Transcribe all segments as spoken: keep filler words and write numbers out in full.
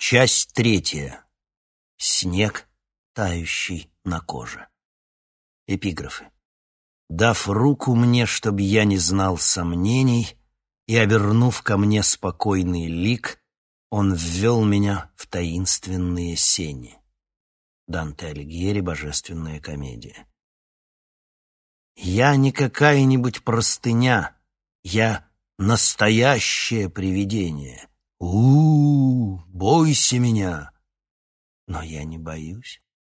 Часть третья. Снег, тающий на коже. Эпиграфы. Дав руку мне, чтоб я не знал сомнений, и, обернув ко мне спокойный лик, он ввел меня в таинственные сени. Данте Алигьери, «Божественная комедия». Я не какая-нибудь простыня, я настоящее привидение. У-у-у, бойся меня. Но я не боюсь.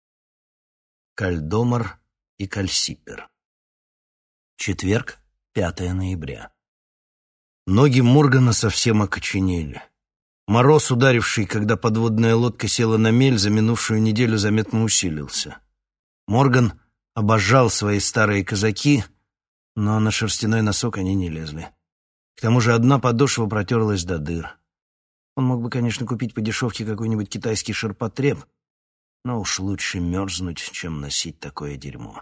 Кальдомар и Кальсипер. Четверг, пятое ноября. Ноги Моргана совсем окоченели. Мороз, ударивший, когда подводная лодка села на мель, за минувшую неделю заметно усилился. Морган обожал свои старые казаки, но на шерстяной носок они не лезли. К тому же одна подошва протерлась до дыр. Он мог бы, конечно, купить по дешевке какой-нибудь китайский ширпотреб, но уж лучше мерзнуть, чем носить такое дерьмо.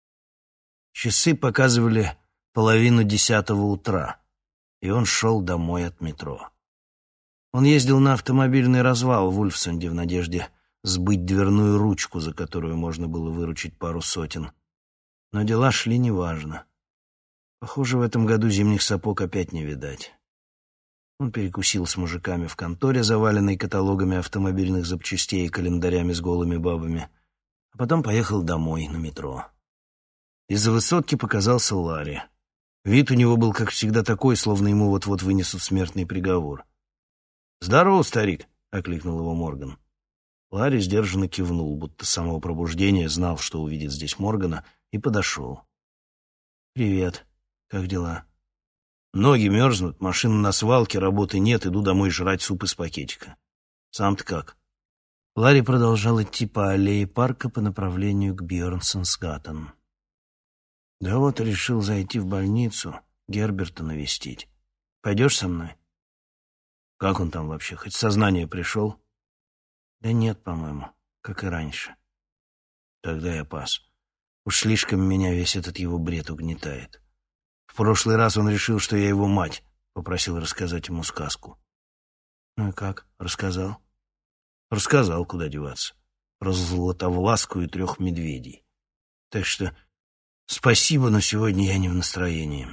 Часы показывали половину десятого утра, и он шел домой от метро. Он ездил на автомобильный развал в Ульфсунде в надежде сбыть дверную ручку, за которую можно было выручить пару сотен. Но дела шли неважно. Похоже, в этом году зимних сапог опять не видать. Он перекусил с мужиками в конторе, заваленной каталогами автомобильных запчастей и календарями с голыми бабами, а потом поехал домой на метро. Из-за высотки показался Ларри. Вид у него был, как всегда, такой, словно ему вот-вот вынесут смертный приговор. «Здорово, старик!» — окликнул его Морган. Ларри сдержанно кивнул, будто с самого пробуждения знал, что увидит здесь Моргана, и подошел. «Привет. Как дела?» «Ноги мерзнут, машина на свалке, работы нет, иду домой жрать суп из пакетика. Сам-то как?» Ларри продолжал идти по аллее парка по направлению к Бьернсонсгаттен. «Да вот, решил зайти в больницу, Герберта навестить. Пойдешь со мной?» «Как он там вообще? Хоть в сознание пришел?» «Да нет, по-моему, как и раньше». «Тогда я пас. Уж слишком меня весь этот его бред угнетает. В прошлый раз он решил, что я его мать, попросил рассказать ему сказку». «Ну и как? Рассказал?» «Рассказал, куда деваться. Про Златовласку и трех медведей. Так что спасибо, но сегодня я не в настроении».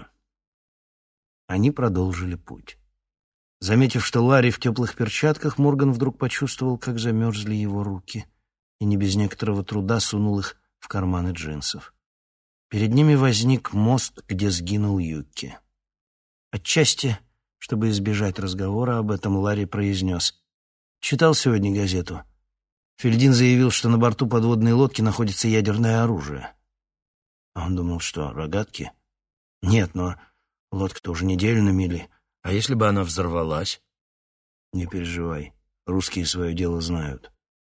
Они продолжили путь. Заметив, что Ларри в теплых перчатках, Морган вдруг почувствовал, как замерзли его руки, и не без некоторого труда сунул их в карманы джинсов. Перед ними возник мост, где сгинул Юкки. Отчасти, чтобы избежать разговора об этом, Ларри произнес: «Читал сегодня газету. Фельдин заявил, что на борту подводной лодки находится ядерное оружие». А он думал, что рогатки? Нет, но лодка-то уже неделю на мели. А если бы она взорвалась? Не переживай, русские свое дело знают.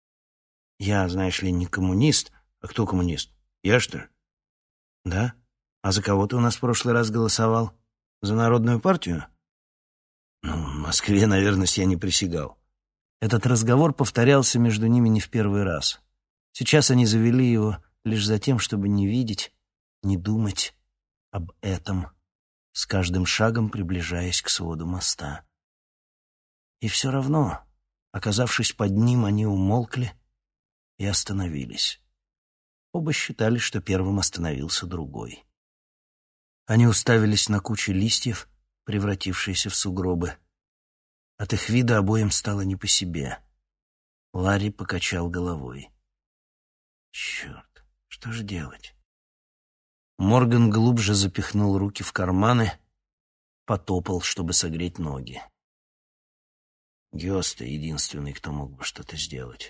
Я, знаешь ли, не коммунист. А кто коммунист? Я, что ли? Да? А за кого ты у нас в прошлый раз голосовал? За Народную партию? Ну, в Москве, наверное, я не присягал. Этот разговор повторялся между ними не в первый раз. Сейчас они завели его лишь за тем, чтобы не видеть, не думать об этом, с каждым шагом приближаясь к своду моста. И все равно, оказавшись под ним, они умолкли и остановились. Оба считали, что первым остановился другой. Они уставились на кучу листьев, превратившиеся в сугробы. От их вида обоим стало не по себе. Ларри покачал головой. «Черт, что же делать?» Морган глубже запихнул руки в карманы, потопал, чтобы согреть ноги. Гёста — единственный, кто мог бы что-то сделать.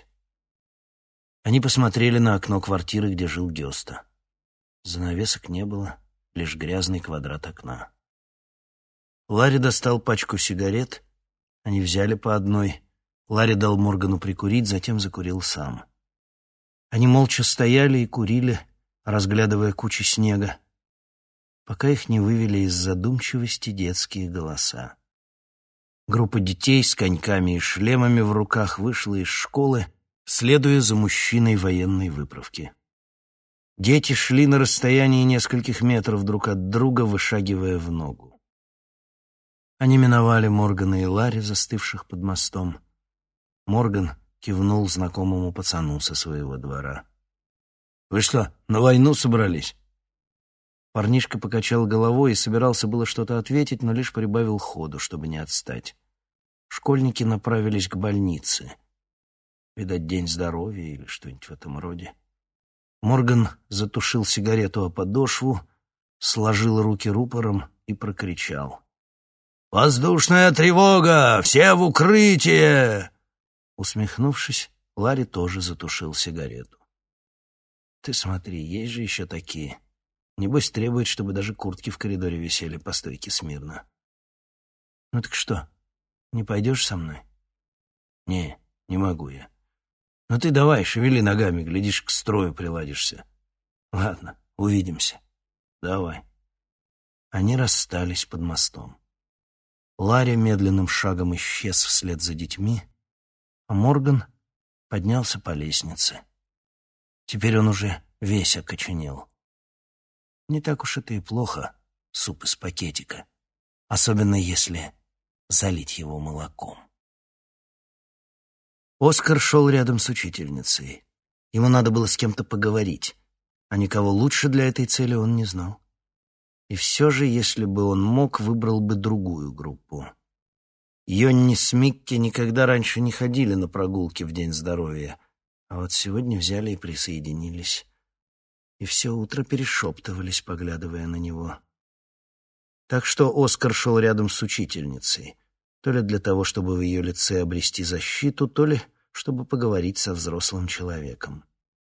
Они посмотрели на окно квартиры, где жил Гёста. Занавесок не было, лишь грязный квадрат окна. Ларри достал пачку сигарет, они взяли по одной. Ларри дал Моргану прикурить, затем закурил сам. Они молча стояли и курили, разглядывая кучи снега, пока их не вывели из задумчивости детские голоса. Группа детей с коньками и шлемами в руках вышла из школы, следуя за мужчиной военной выправки. Дети шли на расстоянии нескольких метров друг от друга, вышагивая в ногу. Они миновали Моргана и Ларри, застывших под мостом. Морган кивнул знакомому пацану со своего двора. «Вы что, на войну собрались?» Парнишка покачал головой и собирался было что-то ответить, но лишь прибавил ходу, чтобы не отстать. Школьники направились к больнице. Видать, день здоровья или что-нибудь в этом роде. Морган затушил сигарету о подошву, сложил руки рупором и прокричал: «Воздушная тревога! Все в укрытие!» Усмехнувшись, Ларри тоже затушил сигарету. «Ты смотри, есть же еще такие. Небось, требует, чтобы даже куртки в коридоре висели по стойке смирно. Ну так что, не пойдешь со мной?» «Не, не могу я. Ну ты давай, шевели ногами, глядишь, к строю приладишься. Ладно, увидимся. Давай». Они расстались под мостом. Ларри медленным шагом исчез вслед за детьми, а Морган поднялся по лестнице. Теперь он уже весь окоченел. Не так уж это и плохо, суп из пакетика, особенно если залить его молоком. Оскар шел рядом с учительницей. Ему надо было с кем-то поговорить, а никого лучше для этой цели он не знал. И все же, если бы он мог, выбрал бы другую группу. Йонни с Микки никогда раньше не ходили на прогулки в День здоровья, а вот сегодня взяли и присоединились. И все утро перешептывались, поглядывая на него. Так что Оскар шел рядом с учительницей, то ли для того, чтобы в ее лице обрести защиту, то ли чтобы поговорить со взрослым человеком.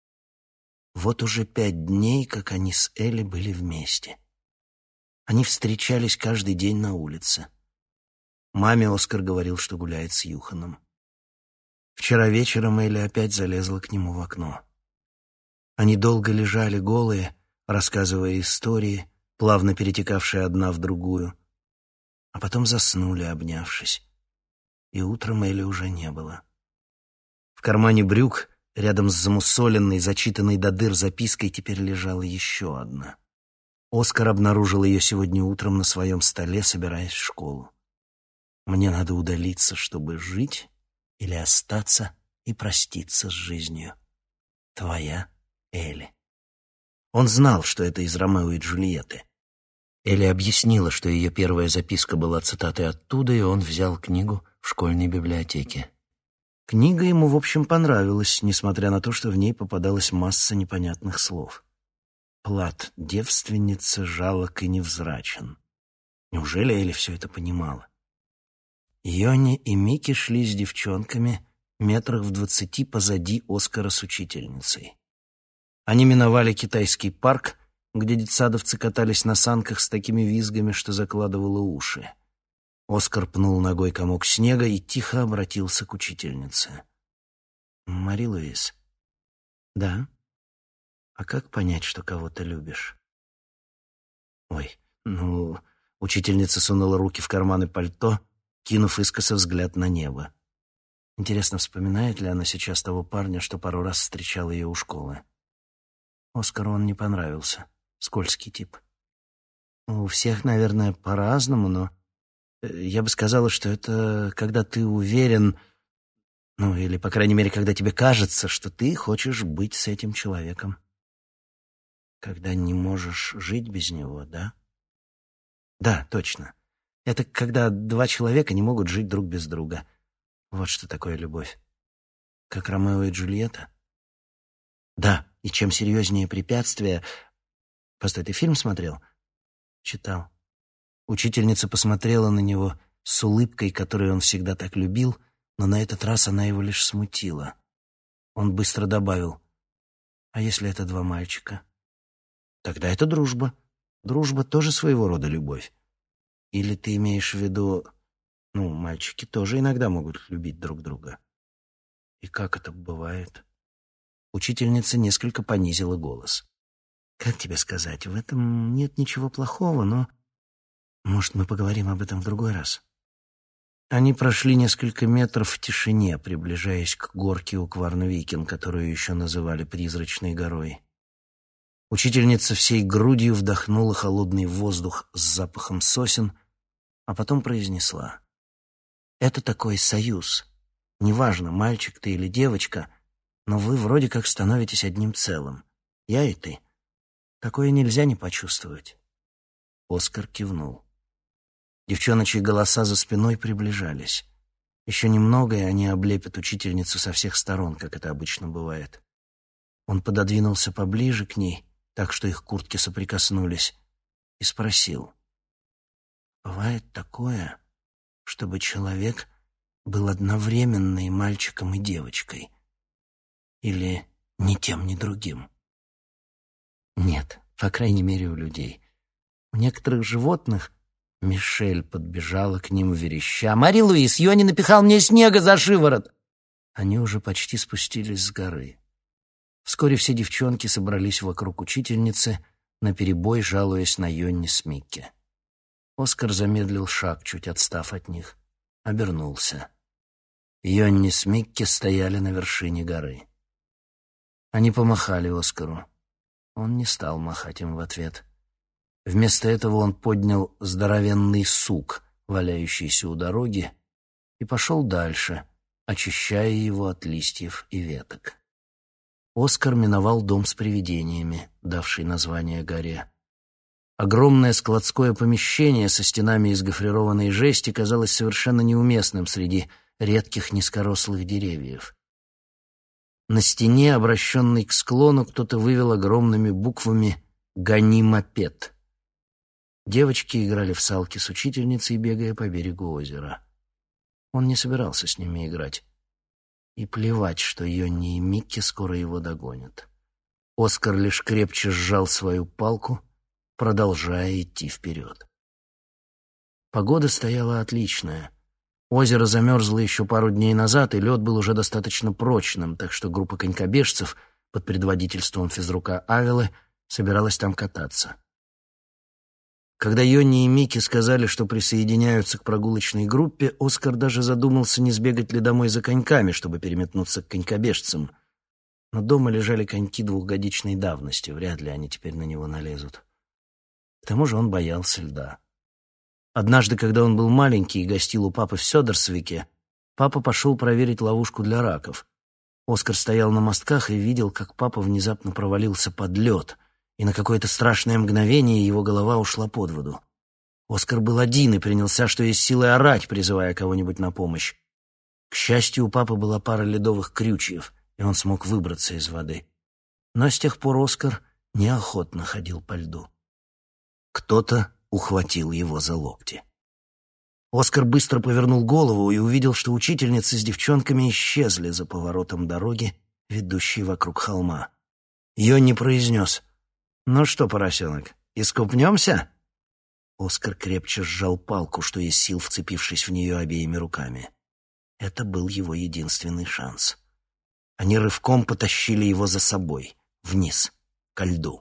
Вот уже пять дней, как они с Элли были вместе. Они встречались каждый день на улице. Маме Оскар говорил, что гуляет с Юханом. Вчера вечером Элли опять залезла к нему в окно. Они долго лежали голые, рассказывая истории, плавно перетекавшие одна в другую, а потом заснули, обнявшись. И утром Элли уже не было. В кармане брюк, рядом с замусоленной, зачитанной до дыр запиской, теперь лежала еще одна. Оскар обнаружил ее сегодня утром на своем столе, собираясь в школу. «Мне надо удалиться, чтобы жить, или остаться и проститься с жизнью. Твоя Элли». Он знал, что это из «Ромео и Джульетты». Элли объяснила, что ее первая записка была цитатой оттуда, и он взял книгу в школьной библиотеке. Книга ему, в общем, понравилась, несмотря на то, что в ней попадалась масса непонятных слов. Плат, девственница, жалок и невзрачен. Неужели Элли все это понимала? Йонни и Микки шли с девчонками метрах в двадцати позади Оскара с учительницей. Они миновали китайский парк, где детсадовцы катались на санках с такими визгами, что закладывало уши. Оскар пнул ногой комок снега и тихо обратился к учительнице. «Мари Луис?» «Да? А как понять, что кого-то любишь?» «Ой, ну...» Учительница сунула руки в карманы пальто, кинув искоса взгляд на небо. Интересно, вспоминает ли она сейчас того парня, что пару раз встречал ее у школы? Оскару он не понравился. Скользкий тип. У всех, наверное, по-разному, но я бы сказала, что это когда ты уверен, ну, или, по крайней мере, когда тебе кажется, что ты хочешь быть с этим человеком. Когда не можешь жить без него, да? Да, точно. Это когда два человека не могут жить друг без друга. Вот что такое любовь. Как Ромео и Джульетта? Да, и чем серьезнее препятствия... Постой, ты фильм смотрел? Читал. Учительница посмотрела на него с улыбкой, которую он всегда так любил, но на этот раз она его лишь смутила. Он быстро добавил: «А если это два мальчика?» «Тогда это дружба. Дружба тоже своего рода любовь. Или ты имеешь в виду... Ну, мальчики тоже иногда могут любить друг друга». «И как это бывает?» Учительница несколько понизила голос. «Как тебе сказать, в этом нет ничего плохого, но... Может, мы поговорим об этом в другой раз?» Они прошли несколько метров в тишине, приближаясь к горке у Кварнвикен, которую еще называли Призрачной горой. Учительница всей грудью вдохнула холодный воздух с запахом сосен, а потом произнесла: «Это такой союз, Неважно, мальчик ты или девочка, но вы вроде как становитесь одним целым. Я и ты. Такое нельзя не почувствовать». Оскар кивнул. Девчоночьи голоса за спиной приближались. Еще немного, и они облепят учительницу со всех сторон, как это обычно бывает. Он пододвинулся поближе к ней, так что их куртки соприкоснулись, и спросил: «Бывает такое, чтобы человек был одновременно и мальчиком, и девочкой? Или ни тем, ни другим?» «Нет, по крайней мере, у людей. У некоторых животных...» Мишель подбежала к ним вереща: «Мари Луис, Йони напихал мне снега за шиворот!» Они уже почти спустились с горы. Вскоре все девчонки собрались вокруг учительницы, наперебой жалуясь на Йонни с Микки. Оскар замедлил шаг, чуть отстав от них, обернулся. Йонни с Микки стояли на вершине горы. Они помахали Оскару. Он не стал махать им в ответ. Вместо этого он поднял здоровенный сук, валяющийся у дороги, и пошел дальше, очищая его от листьев и веток. Оскар миновал дом с привидениями, давший название горе. Огромное складское помещение со стенами из гофрированной жести казалось совершенно неуместным среди редких низкорослых деревьев. На стене, обращенной к склону, кто-то вывел огромными буквами «Гони мопед». Девочки играли в салки с учительницей, бегая по берегу озера. Он не собирался с ними играть. И плевать, что Йонни и Микки скоро его догонят. Оскар лишь крепче сжал свою палку, продолжая идти вперед. Погода стояла отличная. Озеро замерзло еще пару дней назад, и лед был уже достаточно прочным, так что группа конькобежцев под предводительством физрука Авелы собиралась там кататься. Когда Йонни и Микки сказали, что присоединяются к прогулочной группе, Оскар даже задумался, не сбегать ли домой за коньками, чтобы переметнуться к конькобежцам. Но дома лежали коньки двухгодичной давности, вряд ли они теперь на него налезут. К тому же он боялся льда. Однажды, когда он был маленький и гостил у папы в Сёдерсвике, папа пошел проверить ловушку для раков. Оскар стоял на мостках и видел, как папа внезапно провалился под лед, и на какое-то страшное мгновение его голова ушла под воду. Оскар был один и принялся, что есть силы, орать, призывая кого-нибудь на помощь. К счастью, у папы была пара ледовых крючьев, и он смог выбраться из воды. Но с тех пор Оскар неохотно ходил по льду. Кто-то ухватил его за локти. Оскар быстро повернул голову и увидел, что учительницы с девчонками исчезли за поворотом дороги, ведущей вокруг холма. Йонни произнес: «Ну что, поросенок, искупнемся?» Оскар крепче сжал палку, что есть сил, вцепившись в нее обеими руками. Это был его единственный шанс. Они рывком потащили его за собой, вниз, ко льду.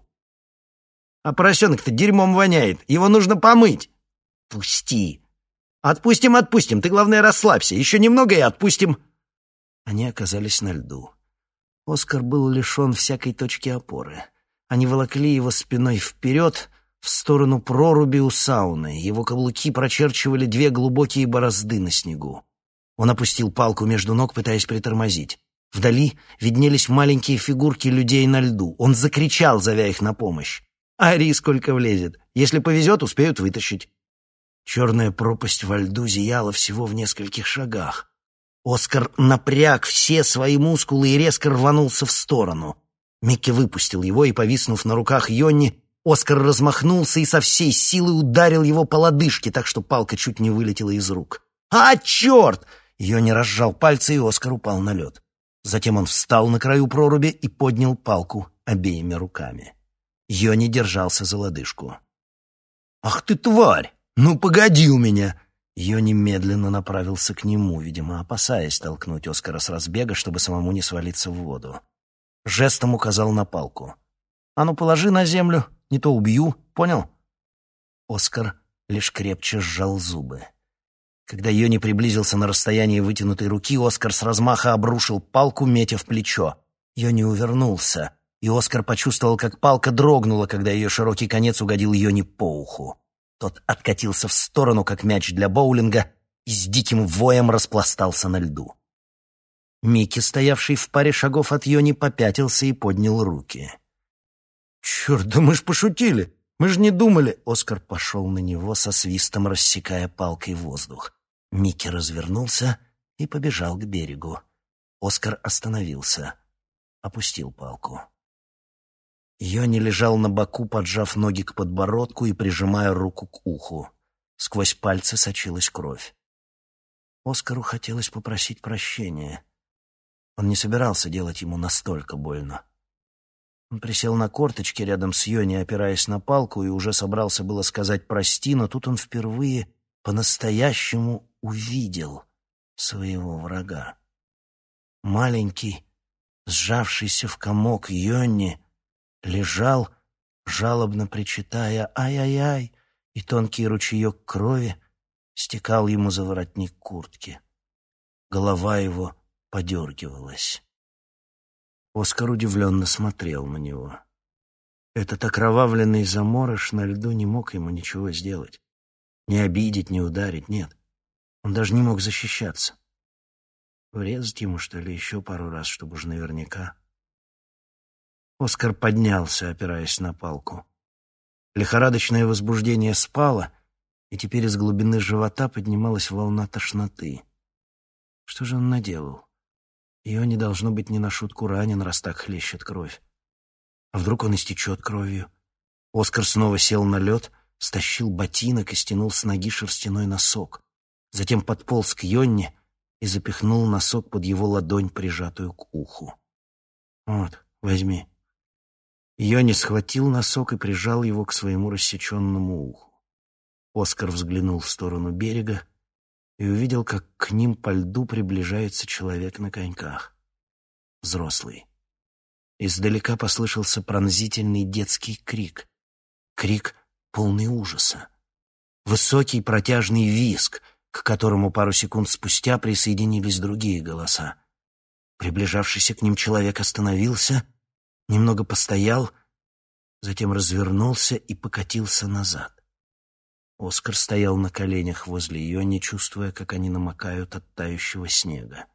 «А поросенок-то дерьмом воняет, его нужно помыть!» «Пусти!» «Отпустим, отпустим, ты, главное, расслабься, еще немного и отпустим!» Они оказались на льду. Оскар был лишен всякой точки опоры. Они волокли его спиной вперед, в сторону проруби у сауны. Его каблуки прочерчивали две глубокие борозды на снегу. Он опустил палку между ног, пытаясь притормозить. Вдали виднелись маленькие фигурки людей на льду. Он закричал, зовя их на помощь. «Ари, сколько влезет! Если повезет, успеют вытащить!» Черная пропасть во льду зияла всего в нескольких шагах. Оскар напряг все свои мускулы и резко рванулся в сторону. Микки выпустил его, и, повиснув на руках Йонни, Оскар размахнулся и со всей силы ударил его по лодыжке, так что палка чуть не вылетела из рук. «А, черт!» Йонни разжал пальцы, и Оскар упал на лед. Затем он встал на краю проруби и поднял палку обеими руками. Йонни держался за лодыжку. «Ах ты, тварь! Ну, погоди у меня!» Йонни медленно направился к нему, видимо, опасаясь толкнуть Оскара с разбега, чтобы самому не свалиться в воду. Жестом указал на палку. «А ну, положи на землю, не то убью, понял?» Оскар лишь крепче сжал зубы. Когда Йонни приблизился на расстояние вытянутой руки, Оскар с размаха обрушил палку, метя в плечо. Йонни увернулся, и Оскар почувствовал, как палка дрогнула, когда ее широкий конец угодил Йонни по уху. Тот откатился в сторону, как мяч для боулинга, и с диким воем распластался на льду. Микки, стоявший в паре шагов от Йони, попятился и поднял руки. «Черт, да мы ж пошутили! Мы же не думали!» Оскар пошел на него со свистом, рассекая палкой воздух. Микки развернулся и побежал к берегу. Оскар остановился, опустил палку. Йони лежал на боку, поджав ноги к подбородку и прижимая руку к уху. Сквозь пальцы сочилась кровь. Оскару хотелось попросить прощения. Он не собирался делать ему настолько больно. Он присел на корточки рядом с Йони, опираясь на палку, и уже собрался было сказать «прости», но тут он впервые по-настоящему увидел своего врага. Маленький, сжавшийся в комок Йони лежал, жалобно причитая «ай-ай-ай», и тонкий ручеек крови стекал ему за воротник куртки. Голова его подергивалась. Оскар удивленно смотрел на него. Этот окровавленный заморыш на льду не мог ему ничего сделать. Не обидеть, не ударить, нет. Он даже не мог защищаться. Врезать ему, что ли, еще пару раз, чтобы уж наверняка. Оскар поднялся, опираясь на палку. Лихорадочное возбуждение спало, и теперь из глубины живота поднималась волна тошноты. Что же он наделал? Ее не должно быть не на шутку ранен, раз так хлещет кровь. А вдруг он истечет кровью? Оскар снова сел на лед, стащил ботинок и стянул с ноги шерстяной носок. Затем подполз к Йонне и запихнул носок под его ладонь, прижатую к уху. «Вот, возьми». Йонни схватил носок и прижал его к своему рассеченному уху. Оскар взглянул в сторону берега и увидел, как к ним по льду приближается человек на коньках. Взрослый. Издалека послышался пронзительный детский крик. Крик, полный ужаса. Высокий протяжный визг, к которому пару секунд спустя присоединились другие голоса. Приближавшийся к ним человек остановился, немного постоял, затем развернулся и покатился назад. Оскар стоял на коленях возле Йонни, чувствуя, как они намокают от тающего снега.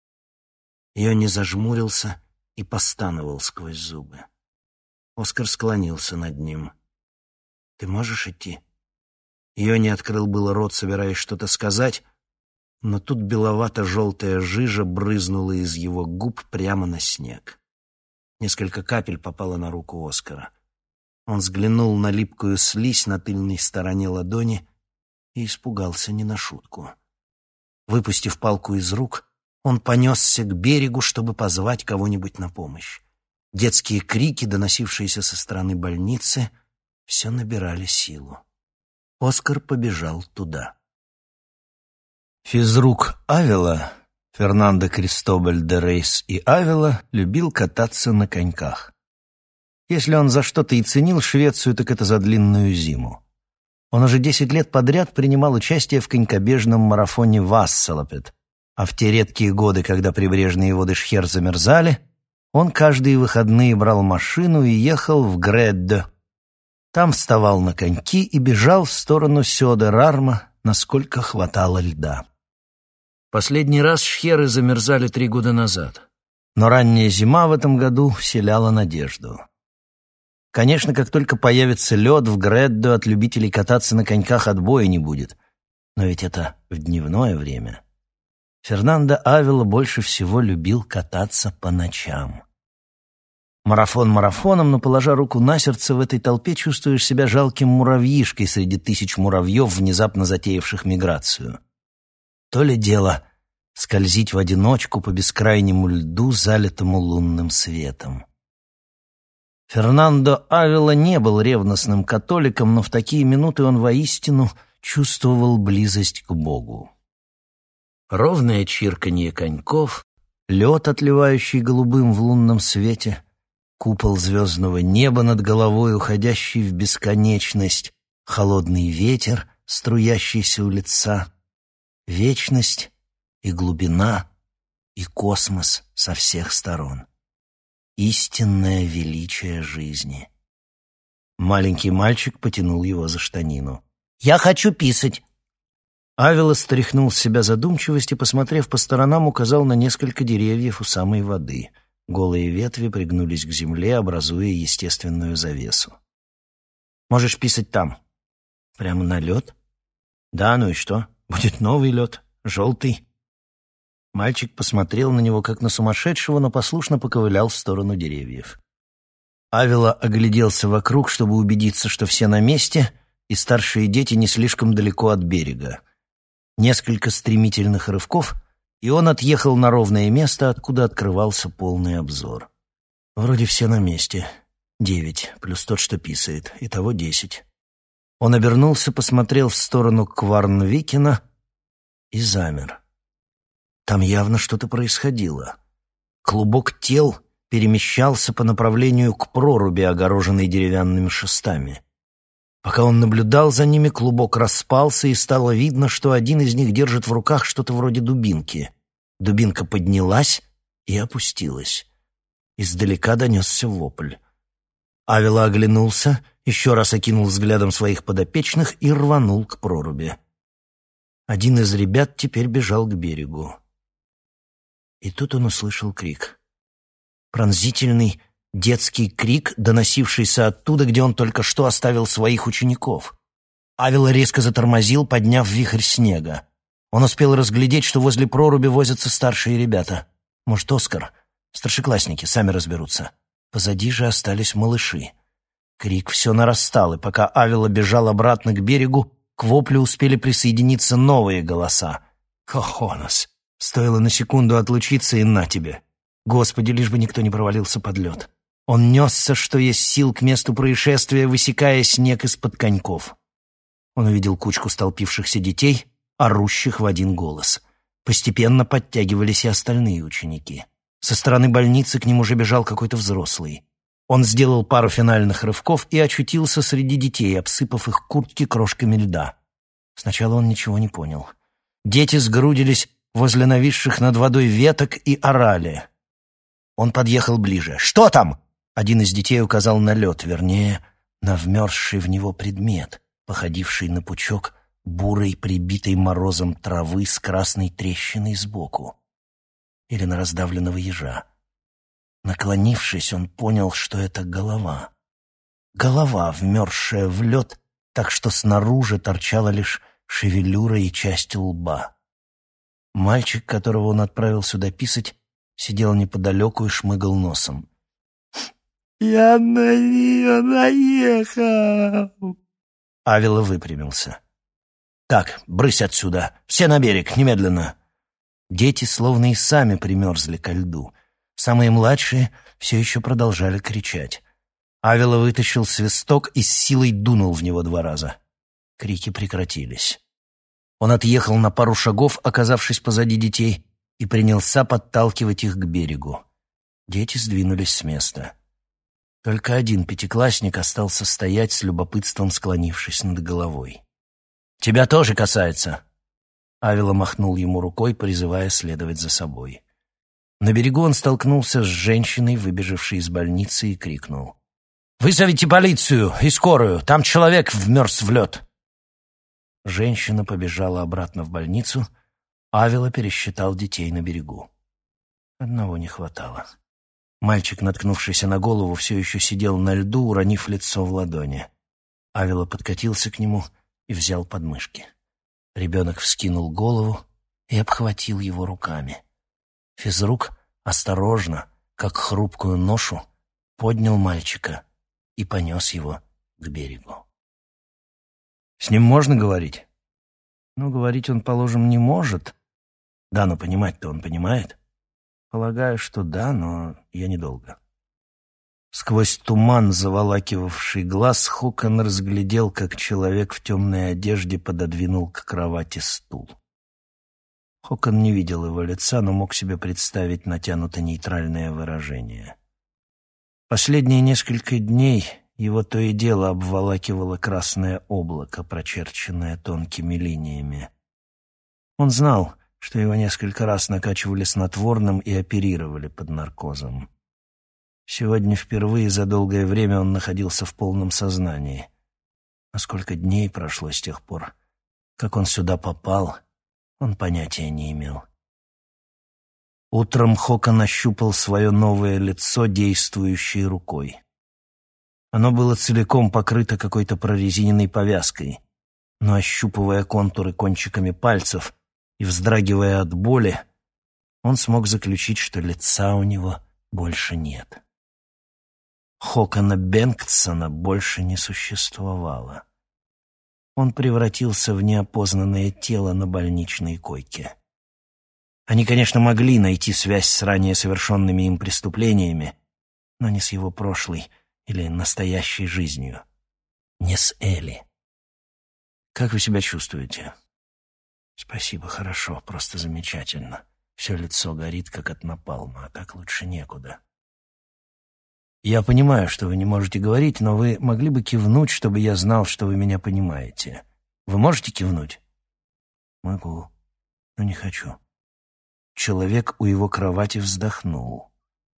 Йонни зажмурился и постановал сквозь зубы. Оскар склонился над ним. «Ты можешь идти?» Йонни открыл было рот, собираясь что-то сказать, но тут беловато-желтая жижа брызнула из его губ прямо на снег. Несколько капель попало на руку Оскара. Он взглянул на липкую слизь на тыльной стороне ладони и испугался не на шутку. Выпустив палку из рук, он понесся к берегу, чтобы позвать кого-нибудь на помощь. Детские крики, доносившиеся со стороны больницы, все набирали силу. Оскар побежал туда. Физрук Авела, Фернандо Кристобаль де Рейс и Авела, любил кататься на коньках. Если он за что-то и ценил Швецию, так это за длинную зиму. Он уже десять лет подряд принимал участие в конькобежном марафоне Вассалопет, а в те редкие годы, когда прибрежные воды Шхер замерзали, он каждые выходные брал машину и ехал в Гредде. Там вставал на коньки и бежал в сторону Сёдер-Арма, насколько хватало льда. Последний раз Шхеры замерзали три года назад, но ранняя зима в этом году вселяла надежду. Конечно, как только появится лед, в Греддо от любителей кататься на коньках отбоя не будет. Но ведь это в дневное время. Фернандо Авела больше всего любил кататься по ночам. Марафон марафоном, но, положа руку на сердце, в этой толпе чувствуешь себя жалким муравьишкой среди тысяч муравьев, внезапно затеявших миграцию. То ли дело скользить в одиночку по бескрайнему льду, залитому лунным светом. Фернандо Авела не был ревностным католиком, но в такие минуты он воистину чувствовал близость к Богу. Ровное чирканье коньков, лед, отливающий голубым в лунном свете, купол звездного неба над головой, уходящий в бесконечность, холодный ветер, струящийся у лица, вечность и глубина, и космос со всех сторон. Истинное величие жизни. Маленький мальчик потянул его за штанину. «Я хочу писать!» Авело стряхнул с себя задумчивость и, посмотрев по сторонам, указал на несколько деревьев у самой воды. Голые ветви пригнулись к земле, образуя естественную завесу. «Можешь писать там». «Прямо на лед?» «Да, ну и что? Будет новый лед, желтый». Мальчик посмотрел на него, как на сумасшедшего, но послушно поковылял в сторону деревьев. Авело огляделся вокруг, чтобы убедиться, что все на месте, и старшие дети не слишком далеко от берега. Несколько стремительных рывков, и он отъехал на ровное место, откуда открывался полный обзор. Вроде все на месте. Девять, плюс тот, что писает. Итого десять. Он обернулся, посмотрел в сторону Кварнвикена и замер. Там явно что-то происходило. Клубок тел перемещался по направлению к проруби, огороженной деревянными шестами. Пока он наблюдал за ними, клубок распался, и стало видно, что один из них держит в руках что-то вроде дубинки. Дубинка поднялась и опустилась. Издалека донесся вопль. Авело оглянулся, еще раз окинул взглядом своих подопечных и рванул к проруби. Один из ребят теперь бежал к берегу. И тут он услышал крик. Пронзительный детский крик, доносившийся оттуда, где он только что оставил своих учеников. Авело резко затормозил, подняв вихрь снега. Он успел разглядеть, что возле проруби возятся старшие ребята. Может, Оскар? Старшеклассники, сами разберутся. Позади же остались малыши. Крик все нарастал, и пока Авело бежал обратно к берегу, к воплю успели присоединиться новые голоса. «Кохонос! Стоило на секунду отлучиться, и на тебе! Господи, лишь бы никто не провалился под лед!» Он несся, что есть сил, к месту происшествия, высекая снег из-под коньков. Он увидел кучку столпившихся детей, орущих в один голос. Постепенно подтягивались и остальные ученики. Со стороны больницы к ним уже бежал какой-то взрослый. Он сделал пару финальных рывков и очутился среди детей, обсыпав их куртки крошками льда. Сначала он ничего не понял. Дети сгрудились возле нависших над водой веток и орали. Он подъехал ближе. «Что там?» Один из детей указал на лед, вернее, на вмерзший в него предмет, походивший на пучок бурой, прибитой морозом травы с красной трещиной сбоку. Или на раздавленного ежа. Наклонившись, он понял, что это голова. Голова, вмерзшая в лед, так что снаружи торчала лишь шевелюра и часть лба. Мальчик, которого он отправил сюда писать, сидел неподалеку и шмыгал носом. «Я на нее наехал!» Авело выпрямился. «Так, брысь отсюда! Все на берег, немедленно!» Дети словно и сами примерзли ко льду. Самые младшие все еще продолжали кричать. Авело вытащил свисток и с силой дунул в него два раза. Крики прекратились. Он отъехал на пару шагов, оказавшись позади детей, и принялся подталкивать их к берегу. Дети сдвинулись с места. Только один пятиклассник остался стоять с любопытством, склонившись над головой. «Тебя тоже касается!» Авело махнул ему рукой, призывая следовать за собой. На берегу он столкнулся с женщиной, выбежавшей из больницы, и крикнул: «Вызовите полицию и скорую! Там человек вмерз в лед!» Женщина побежала обратно в больницу. Авело пересчитал детей на берегу. Одного не хватало. Мальчик, наткнувшийся на голову, все еще сидел на льду, уронив лицо в ладони. Авело подкатился к нему и взял подмышки. Ребенок вскинул голову и обхватил его руками. Физрук осторожно, как хрупкую ношу, поднял мальчика и понес его к берегу. «С ним можно говорить?» «Ну, говорить он, положим, не может. Да, но понимать-то он понимает?» «Полагаю, что да, но я недолго». Сквозь туман, заволакивавший глаз, Хокон разглядел, как человек в темной одежде пододвинул к кровати стул. Хокон не видел его лица, но мог себе представить натянуто-нейтральное выражение. Последние несколько дней его то и дело обволакивало красное облако, прочерченное тонкими линиями. Он знал, что его несколько раз накачивали снотворным и оперировали под наркозом. Сегодня впервые за долгое время он находился в полном сознании. А сколько дней прошло с тех пор, Как он сюда попал, он понятия не имел. Утром Хокон ощупал свое новое лицо, действующей рукой. Оно было целиком покрыто какой-то прорезиненной повязкой, но, ощупывая контуры кончиками пальцев и вздрагивая от боли, он смог заключить, что лица у него больше нет. Хокона Бенгтсона больше не существовало. Он превратился в неопознанное тело на больничной койке. Они, конечно, могли найти связь с ранее совершенными им преступлениями, но не с его прошлой или настоящей жизнью. Не с Элли. «Как вы себя чувствуете?» «Спасибо, хорошо, просто замечательно. Все лицо горит, как от напалма, а так лучше некуда». «Я понимаю, что вы не можете говорить, но вы могли бы кивнуть, чтобы я знал, что вы меня понимаете. Вы можете кивнуть?» «Могу, но не хочу». Человек у его кровати вздохнул.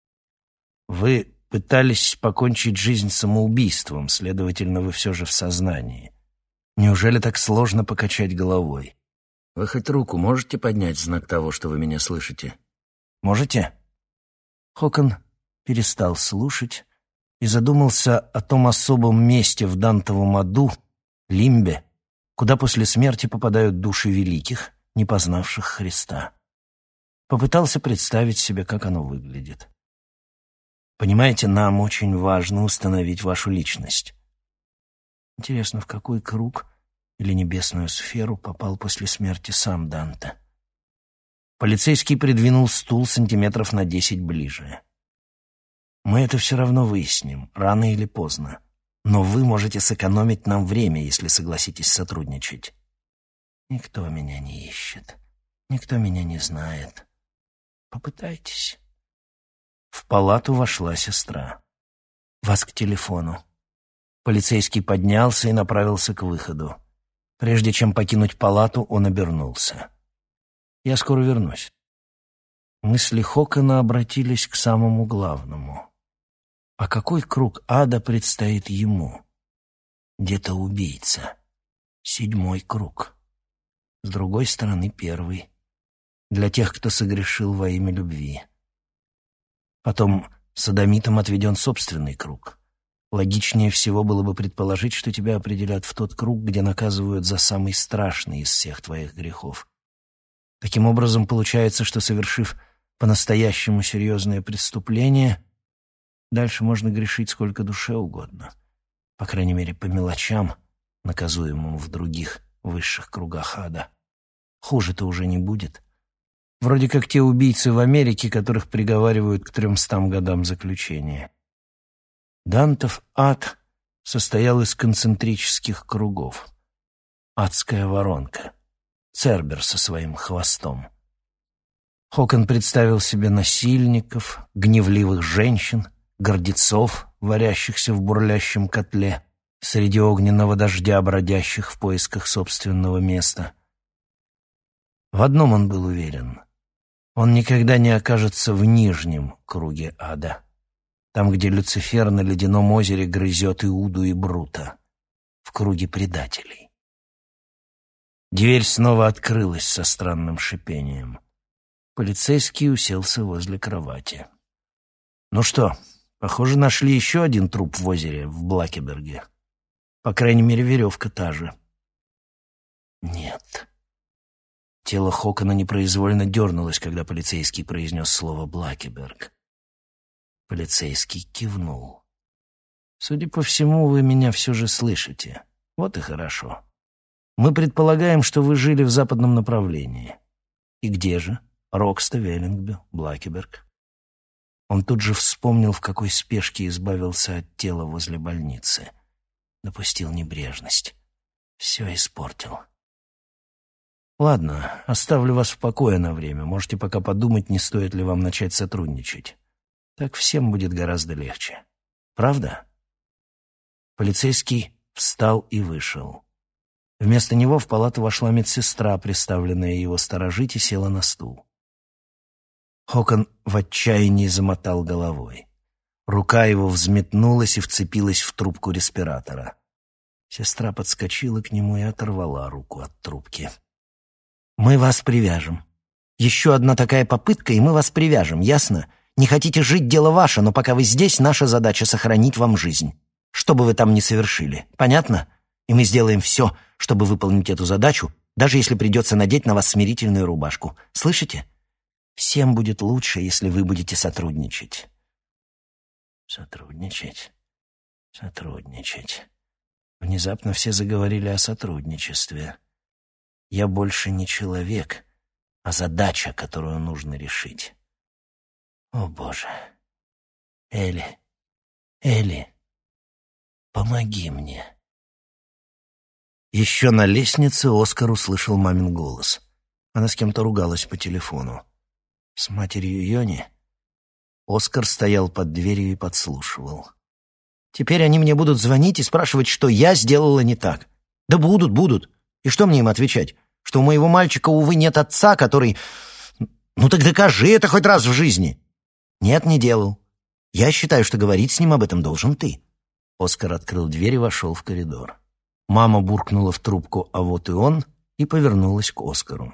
«Вы пытались покончить жизнь самоубийством, следовательно, вы все же в сознании. Неужели так сложно покачать головой? Вы хоть руку можете поднять в знак того, что вы меня слышите? Можете?» Хокон перестал слушать и задумался о том особом месте в Дантовом аду, лимбе, куда после смерти попадают души великих, не познавших Христа. Попытался представить себе, как оно выглядит. Понимаете, нам очень важно установить вашу личность. Интересно, в какой круг или небесную сферу попал после смерти сам Данте? Полицейский придвинул стул сантиметров на десять ближе. Мы это все равно выясним, рано или поздно. Но вы можете сэкономить нам время, если согласитесь сотрудничать. Никто меня не ищет. Никто меня не знает. Попытайтесь. В палату вошла сестра. «Вас к телефону». Полицейский поднялся и направился к выходу. Прежде чем покинуть палату, он обернулся. «Я скоро вернусь». Мысли Хокона обратились к самому главному. А какой круг ада предстоит ему? Где-то убийца. Седьмой круг. С другой стороны, первый. Для тех, кто согрешил во имя любви. Потом содомитам отведен собственный круг. Логичнее всего было бы предположить, что тебя определят в тот круг, где наказывают за самый страшный из всех твоих грехов. Таким образом, получается, что, совершив по-настоящему серьезное преступление, дальше можно грешить сколько душе угодно. По крайней мере, по мелочам, наказуемым в других высших кругах ада. Хуже-то уже не будет. Вроде как те убийцы в Америке, которых приговаривают к тремстам годам заключения. Дантов ад состоял из концентрических кругов. Адская воронка. Цербер со своим хвостом. Хокон представил себе насильников, гневливых женщин, гордецов, варящихся в бурлящем котле, среди огненного дождя, бродящих в поисках собственного места. В одном он был уверен. Он никогда не окажется в нижнем круге ада, там, где Люцифер на ледяном озере грызет Иуду и Брута, в круге предателей. Дверь снова открылась со странным шипением. Полицейский уселся возле кровати. «Ну что, похоже, нашли еще один труп в озере в Блакеберге. По крайней мере, веревка та же». «Нет». Тело Хокона непроизвольно дернулось, когда полицейский произнес слово «Блакеберг». Полицейский кивнул. «Судя по всему, вы меня все же слышите. Вот и хорошо. Мы предполагаем, что вы жили в западном направлении. И где же? Рокста, Веллингби, Блакеберг». Он тут же вспомнил, в какой спешке избавился от тела возле больницы. Допустил небрежность. Все испортил. «Ладно, оставлю вас в покое на время. Можете пока подумать, не стоит ли вам начать сотрудничать. Так всем будет гораздо легче. Правда?» Полицейский встал и вышел. Вместо него в палату вошла медсестра, приставленная его сторожить, и села на стул. Хокон в отчаянии замотал головой. Рука его взметнулась и вцепилась в трубку респиратора. Сестра подскочила к нему и оторвала руку от трубки. «Мы вас привяжем. Еще одна такая попытка, и мы вас привяжем, ясно? Не хотите жить, дело ваше, но пока вы здесь, наша задача — сохранить вам жизнь. Что бы вы там ни совершили, понятно? И мы сделаем все, чтобы выполнить эту задачу, даже если придется надеть на вас смирительную рубашку. Слышите? Всем будет лучше, если вы будете сотрудничать». Сотрудничать, сотрудничать. Внезапно все заговорили о сотрудничестве. Я больше не человек, а задача, которую нужно решить. О, Боже! Элли, Элли, помоги мне. Еще на лестнице Оскар услышал мамин голос. Она с кем-то ругалась по телефону. С матерью Йони? Оскар стоял под дверью и подслушивал. «Теперь они мне будут звонить и спрашивать, что я сделала не так. Да будут, будут. И что мне им отвечать? Что у моего мальчика, увы, нет отца, который... Ну так докажи это хоть раз в жизни!» «Нет, не делал. Я считаю, что говорить с ним об этом должен ты». Оскар открыл дверь и вошел в коридор. Мама буркнула в трубку «а вот и он» и повернулась к Оскару.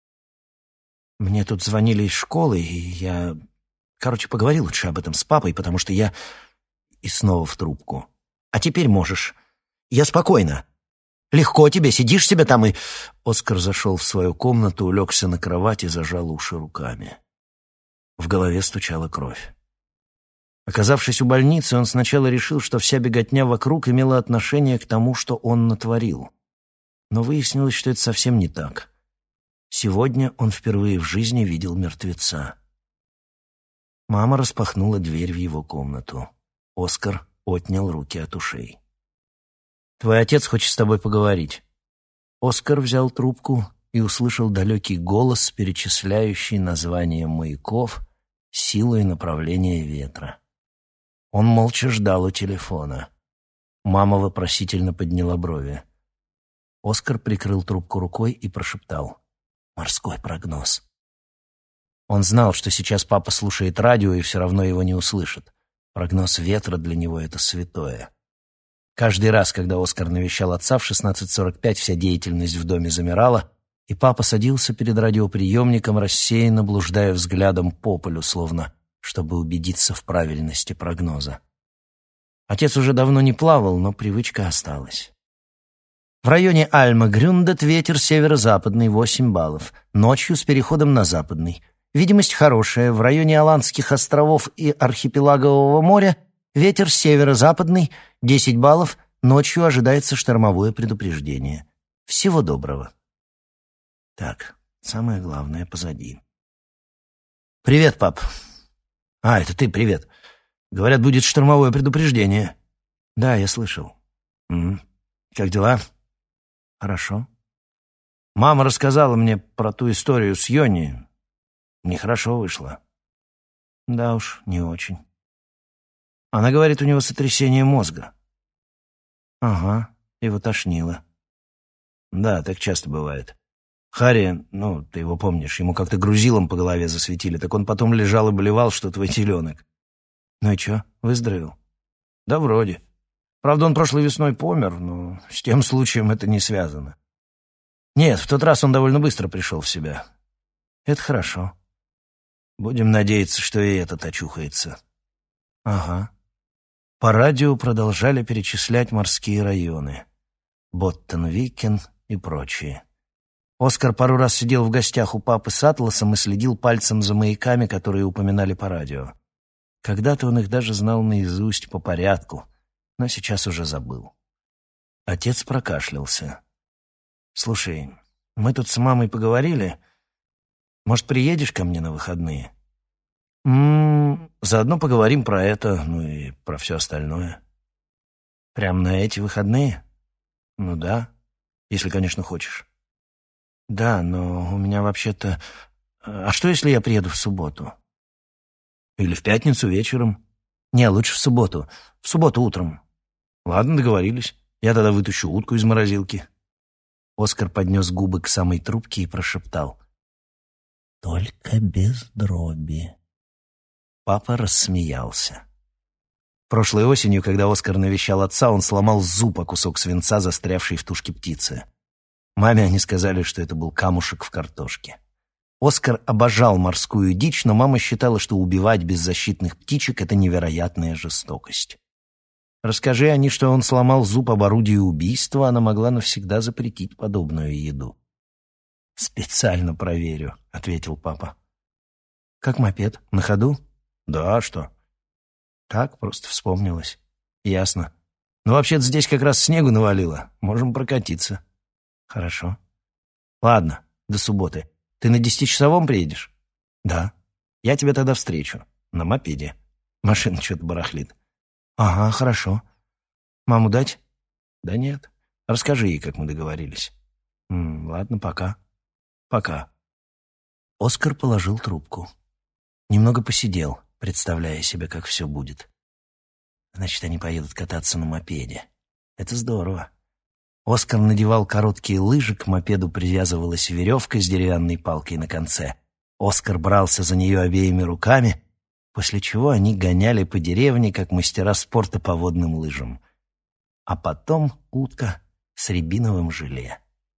«Мне тут звонили из школы, и я... Короче, поговори лучше об этом с папой, потому что я...» И снова в трубку. «А теперь можешь. Я спокойно. Легко тебе, сидишь себе там и...» Оскар зашел в свою комнату, улегся на кровать и зажал уши руками. В голове стучала кровь. Оказавшись у больницы, он сначала решил, что вся беготня вокруг имела отношение к тому, что он натворил. Но выяснилось, что это совсем не так. Сегодня он впервые в жизни видел мертвеца. Мама распахнула дверь в его комнату. Оскар отнял руки от ушей. «Твой отец хочет с тобой поговорить». Оскар взял трубку и услышал далекий голос, перечисляющий названия маяков, силу и направление ветра. Он молча ждал у телефона. Мама вопросительно подняла брови. Оскар прикрыл трубку рукой и прошептал: «Морской прогноз». Он знал, что сейчас папа слушает радио и все равно его не услышит. Прогноз ветра для него — это святое. Каждый раз, когда Оскар навещал отца в шестнадцать сорок пять, вся деятельность в доме замирала, и папа садился перед радиоприемником, рассеянно блуждая взглядом по полю, словно чтобы убедиться в правильности прогноза. Отец уже давно не плавал, но привычка осталась. В районе Альма-Грюндет ветер северо-западный, восемь баллов, ночью с переходом на западный. Видимость хорошая. В районе Аландских островов и архипелагового моря ветер северо-западный, десять баллов, ночью ожидается штормовое предупреждение. Всего доброго. Так, самое главное позади. «Привет, пап». «А, это ты, привет. Говорят, будет штормовое предупреждение». «Да, я слышал». «М-м. Как дела?» «Хорошо». «Мама рассказала мне про ту историю с Йони. Нехорошо вышло». «Да уж, не очень». «Она говорит, у него сотрясение мозга». «Ага, его тошнило». «Да, так часто бывает. Харри, ну, ты его помнишь, ему как-то грузилом по голове засветили, так он потом лежал и болевал, что твой теленок». «Ну и чё, выздоровел?» «Да вроде. Правда, он прошлой весной помер, но с тем случаем это не связано». «Нет, в тот раз он довольно быстро пришел в себя». «Это хорошо». «Будем надеяться, что и этот очухается». «Ага». По радио продолжали перечислять морские районы. Боттен-Викен и прочие. Оскар пару раз сидел в гостях у папы с атласом и следил пальцем за маяками, которые упоминали по радио. Когда-то он их даже знал наизусть по порядку, но сейчас уже забыл. Отец прокашлялся. «Слушай, мы тут с мамой поговорили. Может, приедешь ко мне на выходные?» «М-м, заодно поговорим про это, ну и про все остальное». «Прям на эти выходные?» «Ну да, если, конечно, хочешь». «Да, но у меня вообще-то... А что, если я приеду в субботу?» «Или в пятницу вечером?» «Не, лучше в субботу. В субботу утром». «Ладно, договорились. Я тогда вытащу утку из морозилки». Оскар поднес губы к самой трубке и прошептал: «Только без дроби». Папа рассмеялся. Прошлой осенью, когда Оскар навещал отца, он сломал зуб о кусок свинца, застрявший в тушке птицы. Маме они сказали, что это был камушек в картошке. Оскар обожал морскую дичь, но мама считала, что убивать беззащитных птичек — это невероятная жестокость. Расскажи они, что он сломал зуб об орудии убийства, она могла навсегда запретить подобную еду. «Специально проверю», — ответил папа. «Как мопед? На ходу?» «Да, а что?» «Так, просто вспомнилось». «Ясно. Ну, вообще-то здесь как раз снегу навалило. Можем прокатиться». «Хорошо». «Ладно, до субботы. Ты на десятичасовом приедешь?» «Да». «Я тебя тогда встречу. На мопеде. Машина что-то барахлит». «Ага, хорошо. Маму дать?» «Да нет. Расскажи ей, как мы договорились». М, «Ладно, пока». «Пока». Оскар положил трубку. Немного посидел, представляя себе, как все будет. Значит, они поедут кататься на мопеде. Это здорово. Оскар надевал короткие лыжи, к мопеду привязывалась веревка с деревянной палкой на конце. Оскар брался за нее обеими руками, после чего они гоняли по деревне, как мастера спорта по водным лыжам. А потом утка с рябиновым желе.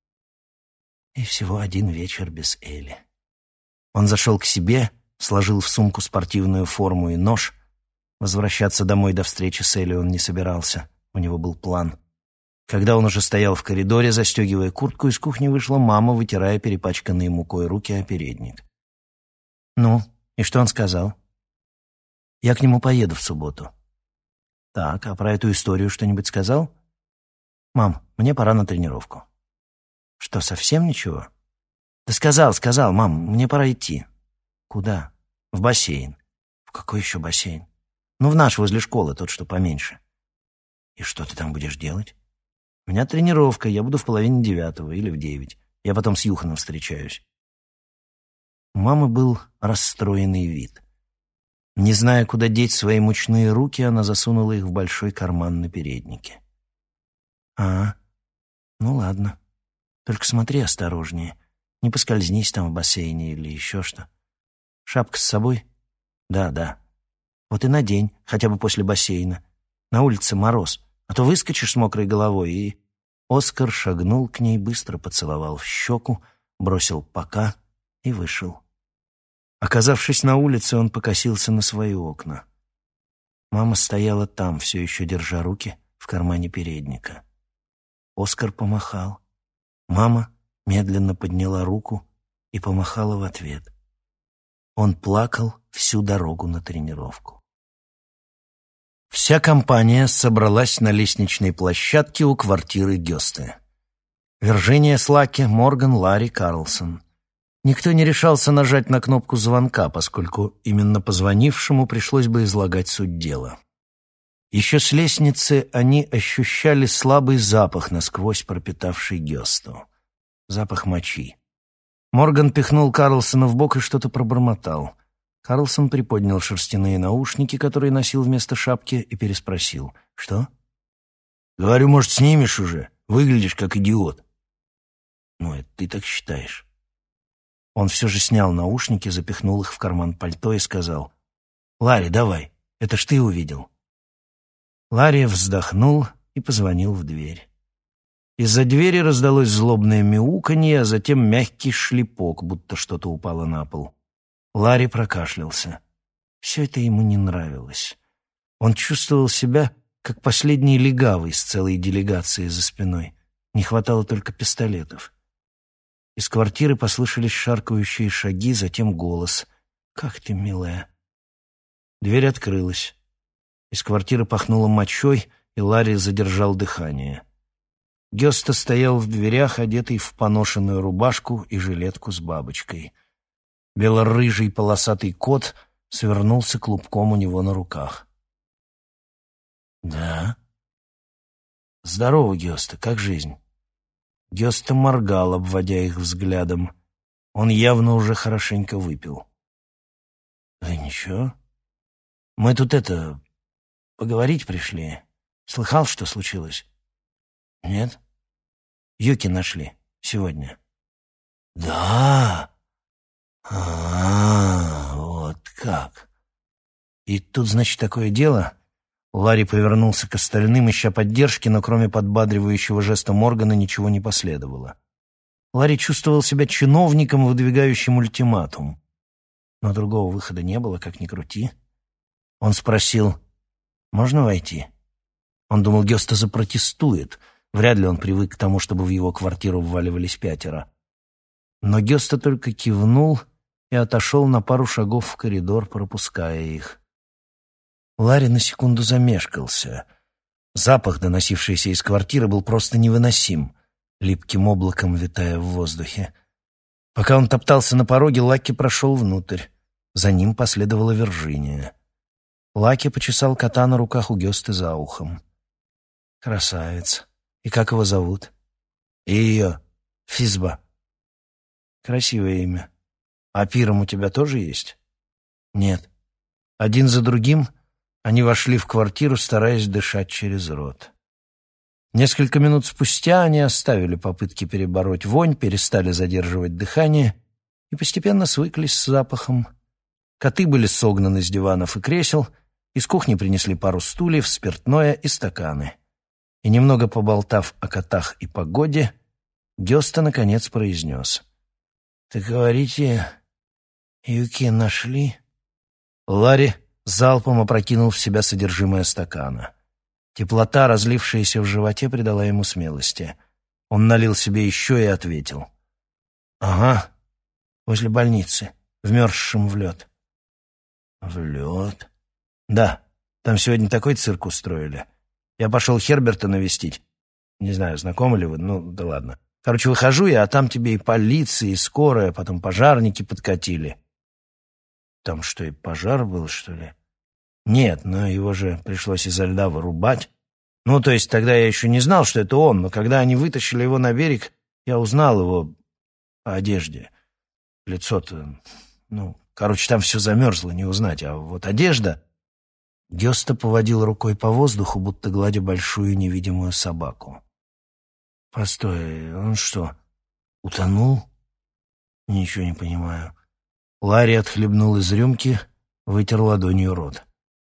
И всего один вечер без Элли. Он зашел к себе, сложил в сумку спортивную форму и нож. Возвращаться домой до встречи с Элли он не собирался. У него был план. Когда он уже стоял в коридоре, застегивая куртку, из кухни вышла мама, вытирая перепачканные мукой руки о передник. «Ну, и что он сказал?» «Я к нему поеду в субботу». «Так, а про эту историю что-нибудь сказал?» «Мам, мне пора на тренировку». «Что, совсем ничего?» «Да сказал, сказал, мам, мне пора идти». «Куда?» «В бассейн». «В какой еще бассейн?» «Ну, в наш, возле школы, тот, что поменьше». «И что ты там будешь делать?» «У меня тренировка, я буду в половине девятого или в девять. Я потом с Юханом встречаюсь». У мамы был расстроенный вид. Не зная, куда деть свои мучные руки, она засунула их в большой карман на переднике. «А, ну ладно. Только смотри осторожнее. Не поскользнись там в бассейне или еще что. Шапка с собой?» «Да, да. Вот и надень, хотя бы после бассейна. На улице мороз, а то выскочишь с мокрой головой и...» Оскар шагнул к ней, быстро поцеловал в щеку, бросил «пока» и вышел. Оказавшись на улице, он покосился на свои окна. Мама стояла там, все еще держа руки в кармане передника. Оскар помахал. Мама медленно подняла руку и помахала в ответ. Он плакал всю дорогу на тренировку. Вся компания собралась на лестничной площадке у квартиры Гёсте. Вирджиния Слаки, Морган, Ларри, Карлсон. Никто не решался нажать на кнопку звонка, поскольку именно позвонившему пришлось бы излагать суть дела. Еще с лестницы они ощущали слабый запах, насквозь пропитавший Гёсту. Запах мочи. Морган пихнул Карлсона в бок и что-то пробормотал. Карлсон приподнял шерстяные наушники, которые носил вместо шапки, и переспросил. «Что?» «Говорю, может, снимешь уже? Выглядишь как идиот». «Ну, это ты так считаешь». Он все же снял наушники, запихнул их в карман пальто и сказал: «Ларри, давай, это ж ты увидел». Ларри вздохнул и позвонил в дверь. Из-за двери раздалось злобное мяуканье, а затем мягкий шлепок, будто что-то упало на пол. Ларри прокашлялся. Все это ему не нравилось. Он чувствовал себя, как последний легавый с целой делегацией за спиной. Не хватало только пистолетов. Из квартиры послышались шаркающие шаги, затем голос. «Как ты, милая!» Дверь открылась. Из квартиры пахнуло мочой, и Ларри задержал дыхание. Гёста стоял в дверях, одетый в поношенную рубашку и жилетку с бабочкой. Бело-рыжий полосатый кот свернулся клубком у него на руках. «Да?» «Здорово, Гёста, как жизнь?» Гёста моргал, обводя их взглядом. Он явно уже хорошенько выпил. «Да ничего. Мы тут это... поговорить пришли. Слыхал, что случилось?» «Нет?» «Юки нашли. Сегодня». «Да? А, вот как. И тут, значит, такое дело. Ларри повернулся к остальным, ища поддержки, но кроме подбадривающего жеста Моргана ничего не последовало. Ларри чувствовал себя чиновником, выдвигающим ультиматум. Но другого выхода не было, как ни крути. Он спросил: «Можно войти?» Он думал, Гёста запротестует. Вряд ли он привык к тому, чтобы в его квартиру вваливались пятеро. Но Гёста только кивнул и отошел на пару шагов в коридор, пропуская их. Ларри на секунду замешкался. Запах, доносившийся из квартиры, был просто невыносим, липким облаком витая в воздухе. Пока он топтался на пороге, Лаки прошел внутрь. За ним последовала Виржиния. Лаки почесал кота на руках у Гёсты за ухом. «Красавец. И как его зовут?» «И ее. Физба». «Красивое имя. А пиром у тебя тоже есть?» «Нет». Один за другим они вошли в квартиру, стараясь дышать через рот. Несколько минут спустя они оставили попытки перебороть вонь, перестали задерживать дыхание и постепенно свыклись с запахом. Коты были согнаны с диванов и кресел, из кухни принесли пару стульев, спиртное и стаканы. И немного поболтав о котах и погоде, Гёста наконец произнес: «Так говорите, Юки нашли?» Ларри залпом опрокинул в себя содержимое стакана. Теплота, разлившаяся в животе, придала ему смелости. Он налил себе еще и ответил: «Ага, возле больницы, вмерзшим в лед». «В лед?» «Да, там сегодня такой цирк устроили. Я пошел Херберта навестить. Не знаю, знакомы ли вы, ну да ладно. Короче, выхожу я, а там тебе и полиция, и скорая, потом пожарники подкатили». «Там что, и пожар был, что ли?» «Нет, но его же пришлось изо льда вырубать. Ну, то есть тогда я еще не знал, что это он, но когда они вытащили его на берег, я узнал его по одежде. Лицо-то, ну, короче, там все замерзло, не узнать, а вот одежда...» Гёста поводил рукой по воздуху, будто гладя большую невидимую собаку. «Постой, он что, утонул?» «Ничего не понимаю». Ларри отхлебнул из рюмки, вытер ладонью рот.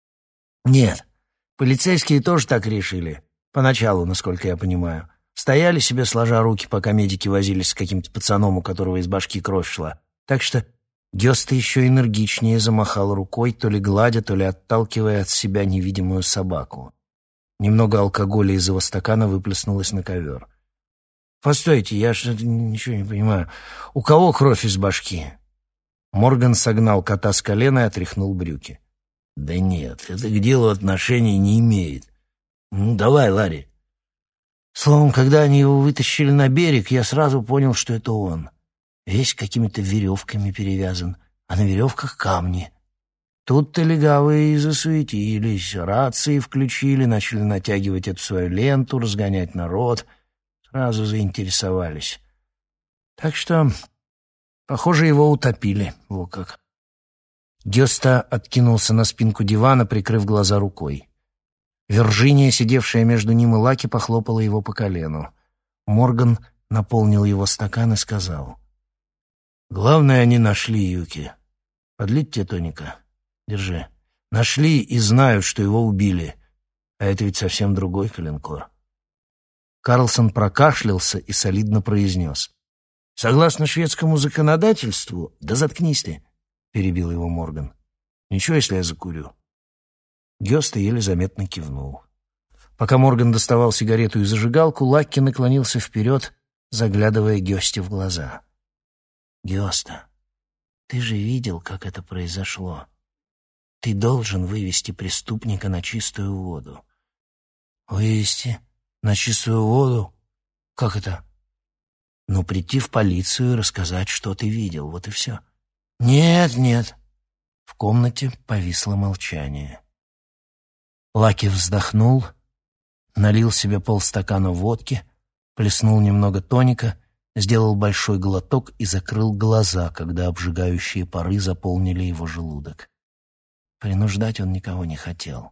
«Нет, полицейские тоже так решили. Поначалу, насколько я понимаю. Стояли себе сложа руки, пока медики возились с каким-то пацаном, у которого из башки кровь шла. Так что Гёста еще энергичнее замахал рукой, то ли гладя, то ли отталкивая от себя невидимую собаку. Немного алкоголя из его стакана выплеснулось на ковер. «Постойте, я что-то ничего не понимаю. У кого кровь из башки?» Морган согнал кота с колена и отряхнул брюки. «Да нет, это к делу отношения не имеет. Ну, давай, Ларри». Словом, когда они его вытащили на берег, я сразу понял, что это он. Весь какими-то веревками перевязан, а на веревках камни. Тут-то легавые и засуетились, рации включили, начали натягивать эту свою ленту, разгонять народ. Сразу заинтересовались. Так что, похоже, его утопили, во как. Гёста откинулся на спинку дивана, прикрыв глаза рукой. Виржиния, сидевшая между ним и Лаки, похлопала его по колену. Морган наполнил его стакан и сказал: «Главное, они нашли Юки. Подлить тебе тоника? Держи. Нашли и знают, что его убили. А это ведь совсем другой коленкор». Карлсон прокашлялся и солидно произнес: «Согласно шведскому законодательству...» «Да заткнись ты», — перебил его Морган. «Ничего, если я закурю?» Гёста еле заметно кивнул. Пока Морган доставал сигарету и зажигалку, Лакки наклонился вперед, заглядывая Гёсте в глаза. «Гёста, ты же видел, как это произошло. Ты должен вывести преступника на чистую воду». «Вывести? На чистую воду? Как это?» «Ну, прийти в полицию и рассказать, что ты видел, вот и все». «Нет, нет». В комнате повисло молчание. Лаки вздохнул, налил себе полстакана водки, плеснул немного тоника, сделал большой глоток и закрыл глаза, когда обжигающие пары заполнили его желудок. Принуждать он никого не хотел.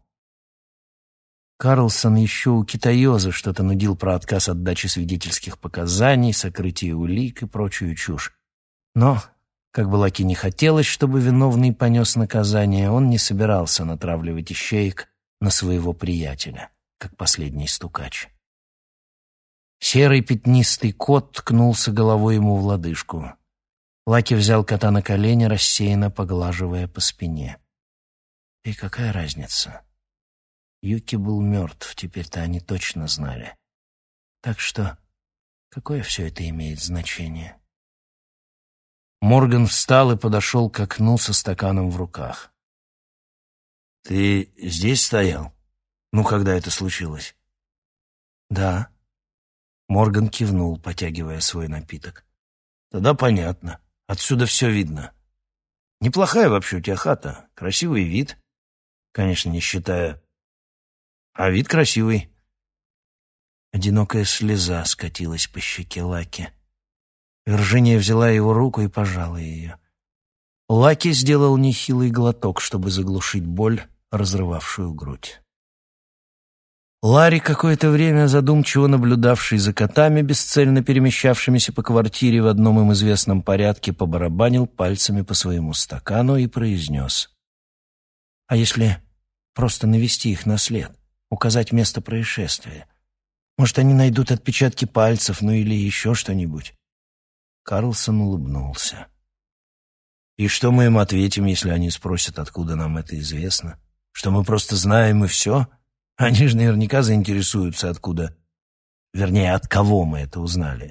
Карлсон еще у Китаёза что-то нудил про отказ от дачи свидетельских показаний, сокрытие улик и прочую чушь. Но, как бы Лаки не хотелось, чтобы виновный понес наказание, он не собирался натравливать ищеек на своего приятеля, как последний стукач. Серый пятнистый кот ткнулся головой ему в лодыжку. Лаки взял кота на колени, рассеянно поглаживая по спине. И какая разница? Юки был мертв, теперь-то они точно знали. Так что какое все это имеет значение? Морган встал и подошел к окну со стаканом в руках. «Ты здесь стоял? Ну, когда это случилось?» «Да». Морган кивнул, потягивая свой напиток. «Тогда понятно. Отсюда все видно. Неплохая вообще у тебя хата. Красивый вид. Конечно, не считая... А вид красивый». Одинокая слеза скатилась по щеке Лаки. Виржиния взяла его руку и пожала ее. Лаки сделал нехилый глоток, чтобы заглушить боль, разрывавшую грудь. Ларри, какое-то время задумчиво наблюдавший за котами, бесцельно перемещавшимися по квартире в одном им известном порядке, побарабанил пальцами по своему стакану и произнес: «А если просто навести их на след, указать место происшествия? Может, они найдут отпечатки пальцев, ну или еще что-нибудь?» Карлсон улыбнулся. «И что мы им ответим, если они спросят, откуда нам это известно? Что мы просто знаем и все? Они же наверняка заинтересуются, откуда... Вернее, от кого мы это узнали».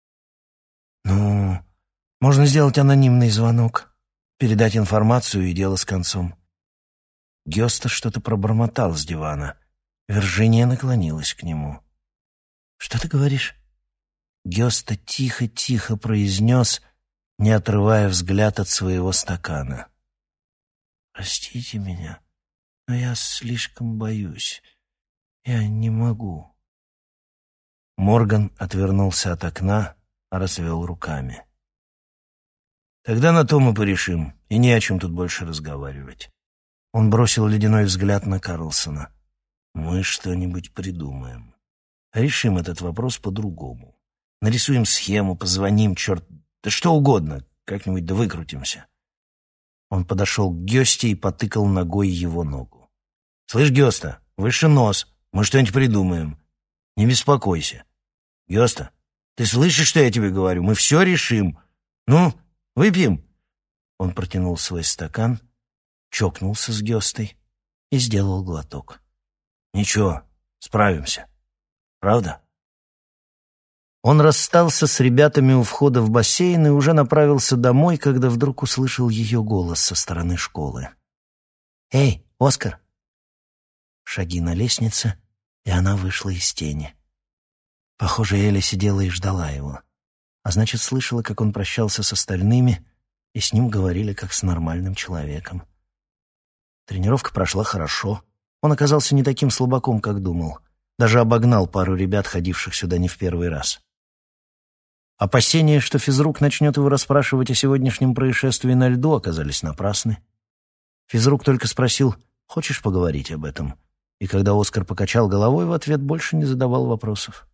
«Ну, можно сделать анонимный звонок, передать информацию и дело с концом». Гёста что-то пробормотал с дивана. Виржиния наклонилась к нему. «Что ты говоришь?» Гёста тихо-тихо произнес, не отрывая взгляд от своего стакана. «Простите меня, но я слишком боюсь. Я не могу». Морган отвернулся от окна, развел руками. «Тогда на то мы порешим, и не о чем тут больше разговаривать». Он бросил ледяной взгляд на Карлсона. «Мы что-нибудь придумаем. Решим этот вопрос по-другому. Нарисуем схему, позвоним, черт, да что угодно, как-нибудь да выкрутимся». Он подошел к Гёсте и потыкал ногой его ногу. «Слышь, Гёста, выше нос, мы что-нибудь придумаем. Не беспокойся. Гёста, ты слышишь, что я тебе говорю? Мы все решим. Ну, выпьем?» Он протянул свой стакан, чокнулся с Гёстой и сделал глоток. «Ничего, справимся. Правда?» Он расстался с ребятами у входа в бассейн и уже направился домой, когда вдруг услышал ее голос со стороны школы. «Эй, Оскар!» Шаги на лестнице, и она вышла из тени. Похоже, Элли сидела и ждала его. А значит, слышала, как он прощался с остальными, и с ним говорили, как с нормальным человеком. Тренировка прошла хорошо. Он оказался не таким слабаком, как думал. Даже обогнал пару ребят, ходивших сюда не в первый раз. Опасения, что физрук начнет его расспрашивать о сегодняшнем происшествии на льду, оказались напрасны. Физрук только спросил: «Хочешь поговорить об этом?» И когда Оскар покачал головой, в ответ больше не задавал вопросов.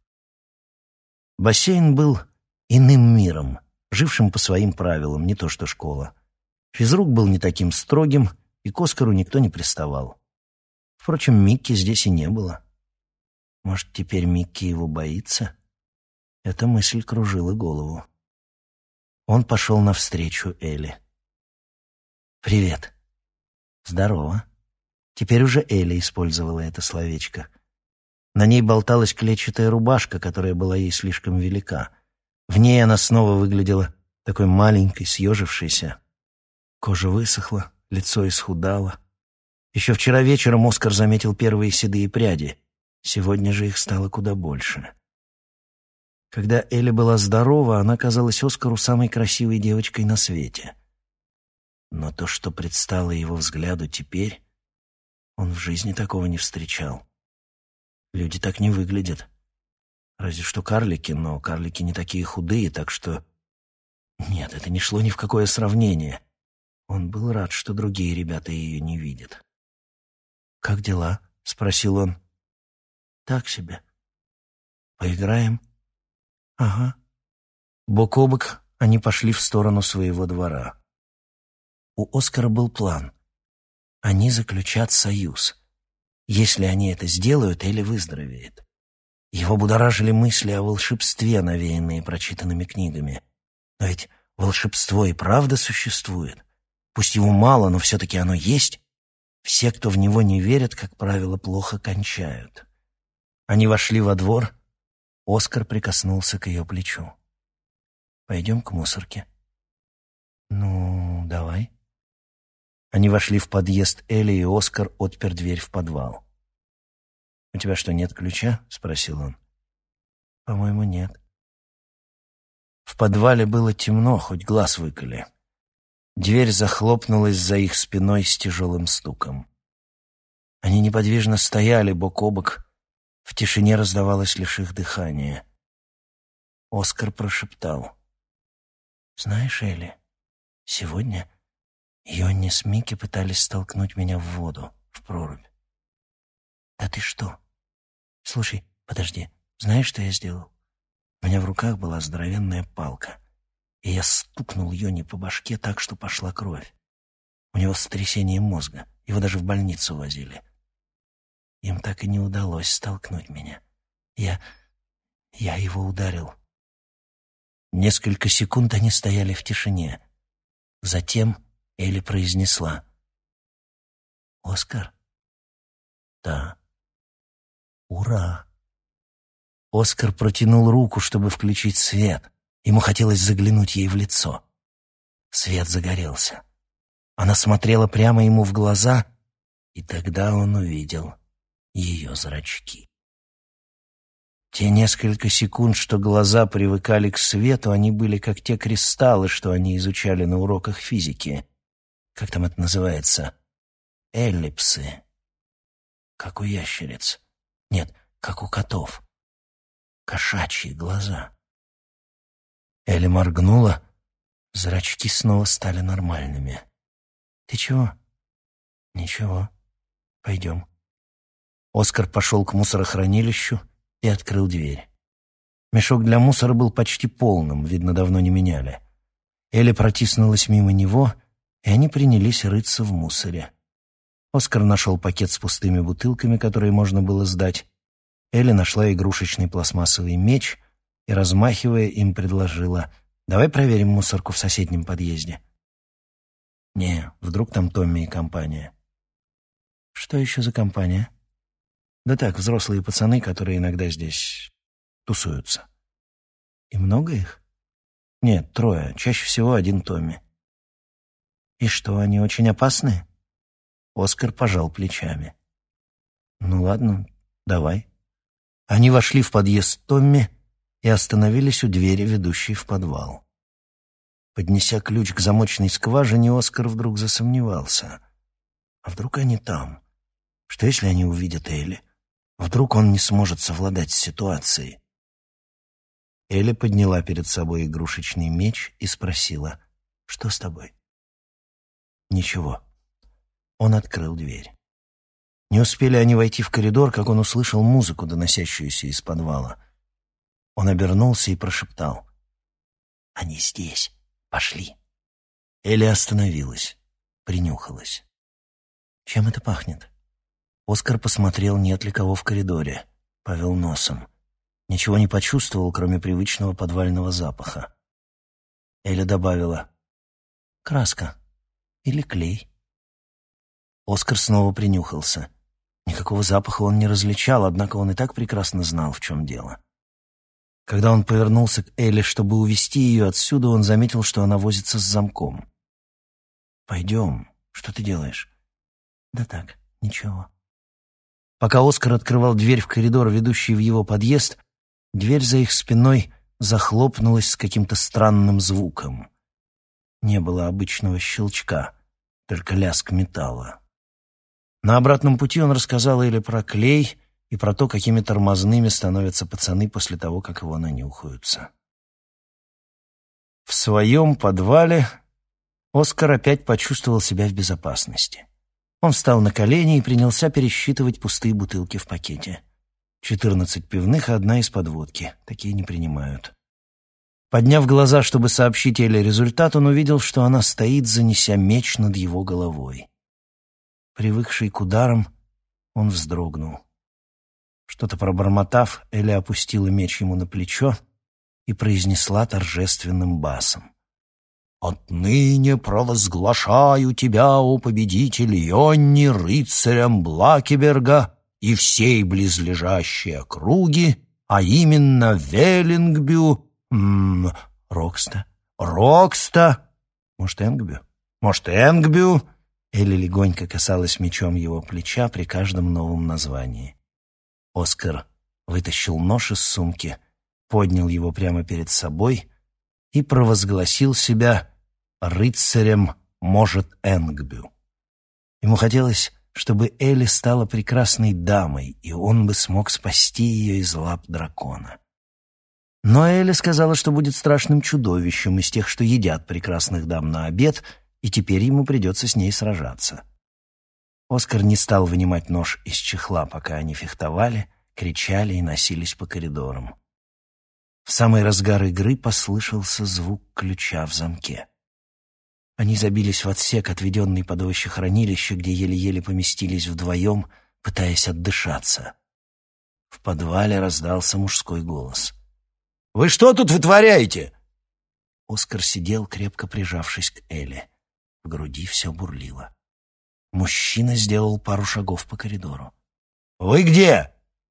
Бассейн был иным миром, жившим по своим правилам, не то что школа. Физрук был не таким строгим, и к Оскару никто не приставал. Впрочем, Микки здесь и не было. Может, теперь Микки его боится? Эта мысль кружила голову. Он пошел навстречу Элли. «Привет». «Здорово». Теперь уже Элли использовала это словечко. На ней болталась клетчатая рубашка, которая была ей слишком велика. В ней она снова выглядела такой маленькой, съежившейся. Кожа высохла, лицо исхудало. Еще вчера вечером Оскар заметил первые седые пряди. Сегодня же их стало куда больше. Когда Элли была здорова, она казалась Оскару самой красивой девочкой на свете. Но то, что предстало его взгляду теперь, он в жизни такого не встречал. Люди так не выглядят. Разве что карлики, но карлики не такие худые, так что... Нет, это не шло ни в какое сравнение. Он был рад, что другие ребята ее не видят. «Как дела?» — спросил он. «Так себе. Поиграем?» «Ага». Бок о бок они пошли в сторону своего двора. У Оскара был план. Они заключат союз. Если они это сделают, Элли выздоровеет. Его будоражили мысли о волшебстве, навеянные прочитанными книгами. Но ведь волшебство и правда существует. Пусть его мало, но все-таки оно есть. Все, кто в него не верят, как правило, плохо кончают. Они вошли во двор. Оскар прикоснулся к ее плечу. «Пойдем к мусорке». «Ну, давай». Они вошли в подъезд Элли, и Оскар отпер дверь в подвал. «У тебя что, нет ключа?» — спросил он. «По-моему, нет». В подвале было темно, хоть глаз выколи. Дверь захлопнулась за их спиной с тяжелым стуком. Они неподвижно стояли бок о бок. В тишине раздавалось лишь их дыхание. Оскар прошептал: «Знаешь, Элли, сегодня Йонни с Микки пытались столкнуть меня в воду, в прорубь». «Да ты что? Слушай, подожди, знаешь, что я сделал? У меня в руках была здоровенная палка, и я стукнул Йонни по башке так, что пошла кровь. У него сотрясение мозга, его даже в больницу возили. Им так и не удалось столкнуть меня. Я... я его ударил». Несколько секунд они стояли в тишине. Затем Элли произнесла: «Оскар?» «Да». «Ура!» Оскар протянул руку, чтобы включить свет. Ему хотелось заглянуть ей в лицо. Свет загорелся. Она смотрела прямо ему в глаза, и тогда он увидел ее зрачки. Те несколько секунд, что глаза привыкали к свету, они были как те кристаллы, что они изучали на уроках физики. Как там это называется? Эллипсы. Как у ящериц. Нет, как у котов. Кошачьи глаза. Элли моргнула. Зрачки снова стали нормальными. «Ты чего?» «Ничего. Пойдем». Оскар пошел к мусорохранилищу и открыл дверь. Мешок для мусора был почти полным, видно, давно не меняли. Элли протиснулась мимо него, и они принялись рыться в мусоре. Оскар нашел пакет с пустыми бутылками, которые можно было сдать. Элли нашла игрушечный пластмассовый меч и, размахивая им, предложила: «Давай проверим мусорку в соседнем подъезде». «Не, вдруг там Томми и компания». «Что еще за компания?» «Да так, взрослые пацаны, которые иногда здесь тусуются». «И много их?» «Нет, трое, чаще всего один Томми». «И что, они очень опасные?» Оскар пожал плечами. «Ну ладно, давай». Они вошли в подъезд Томми и остановились у двери, ведущей в подвал. Поднеся ключ к замочной скважине, Оскар вдруг засомневался. А вдруг они там? Что если они увидят Элли? Вдруг он не сможет совладать с ситуацией? Элли подняла перед собой игрушечный меч и спросила: «Что с тобой?» «Ничего». Он открыл дверь. Не успели они войти в коридор, как он услышал музыку, доносящуюся из подвала. Он обернулся и прошептал: «Они здесь. Пошли». Элли остановилась, принюхалась. «Чем это пахнет?» Оскар посмотрел, нет ли кого в коридоре. Повел носом. Ничего не почувствовал, кроме привычного подвального запаха. Элли добавила: «Краска. Или клей». Оскар снова принюхался. Никакого запаха он не различал, однако он и так прекрасно знал, в чем дело. Когда он повернулся к Элли, чтобы увести ее отсюда, он заметил, что она возится с замком. «Пойдем. Что ты делаешь?» «Да так, ничего». Пока Оскар открывал дверь в коридор, ведущий в его подъезд, дверь за их спиной захлопнулась с каким-то странным звуком. Не было обычного щелчка, только лязг металла. На обратном пути он рассказал Элли про клей и про то, какими тормозными становятся пацаны после того, как его нанюхаются. В своем подвале Оскар опять почувствовал себя в безопасности. Он встал на колени и принялся пересчитывать пустые бутылки в пакете. Четырнадцать пивных и одна из-под водки. Такие не принимают. Подняв глаза, чтобы сообщить Элли результат, он увидел, что она стоит, занеся меч над его головой. Привыкший к ударам, Он вздрогнул. Что-то пробормотав, Элли опустила меч ему на плечо и произнесла торжественным басом: «Отныне провозглашаю тебя, о победитель Йонни, рыцарем Блакиберга и всей близлежащей округи, а именно Веллингбю, м -м, Рокста, Рокста, может, Энгбю, может, Энгбю». Элли легонько касалась мечом его плеча при каждом новом названии. Оскар вытащил нож из сумки, поднял его прямо перед собой и провозгласил себя рыцарем, может, Энгбю. Ему хотелось, чтобы Элли стала прекрасной дамой, и он бы смог спасти ее из лап дракона. Но Элли сказала, что будет страшным чудовищем из тех, что едят прекрасных дам на обед, и теперь ему придется с ней сражаться. Оскар не стал вынимать нож из чехла, пока они фехтовали, кричали и носились по коридорам. В самый разгар игры послышался звук ключа в замке. Они забились в отсек, отведенный под овощехранилище, где еле-еле поместились вдвоем, пытаясь отдышаться. В подвале раздался мужской голос. «Вы что тут вытворяете?» Оскар сидел, крепко прижавшись к Элли. В груди все бурлило. Мужчина сделал пару шагов по коридору. «Вы где?»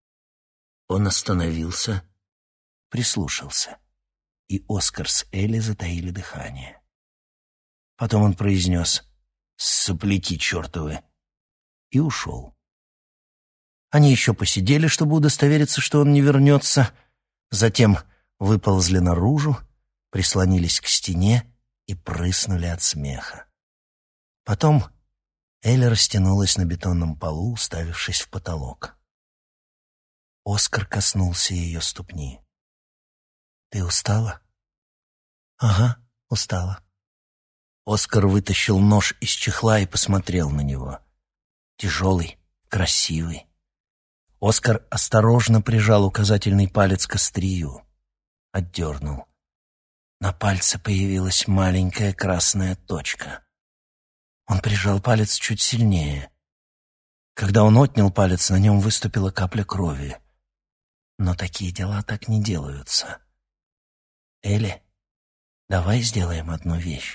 Он остановился, прислушался, и Оскар с Элли затаили дыхание. Потом он произнес «Сопляки чертовы» и ушел. Они еще посидели, чтобы удостовериться, что он не вернется, затем выползли наружу, прислонились к стене и прыснули от смеха. Потом Элли растянулась на бетонном полу, уставившись в потолок. Оскар коснулся ее ступни. «Ты устала?» «Ага, устала». Оскар вытащил нож из чехла и посмотрел на него. Тяжелый, красивый. Оскар осторожно прижал указательный палец к острию. Отдернул. На пальце появилась маленькая красная точка. Он прижал палец чуть сильнее. Когда он отнял палец, на нем выступила капля крови. Но такие дела так не делаются. «Элли, давай сделаем одну вещь».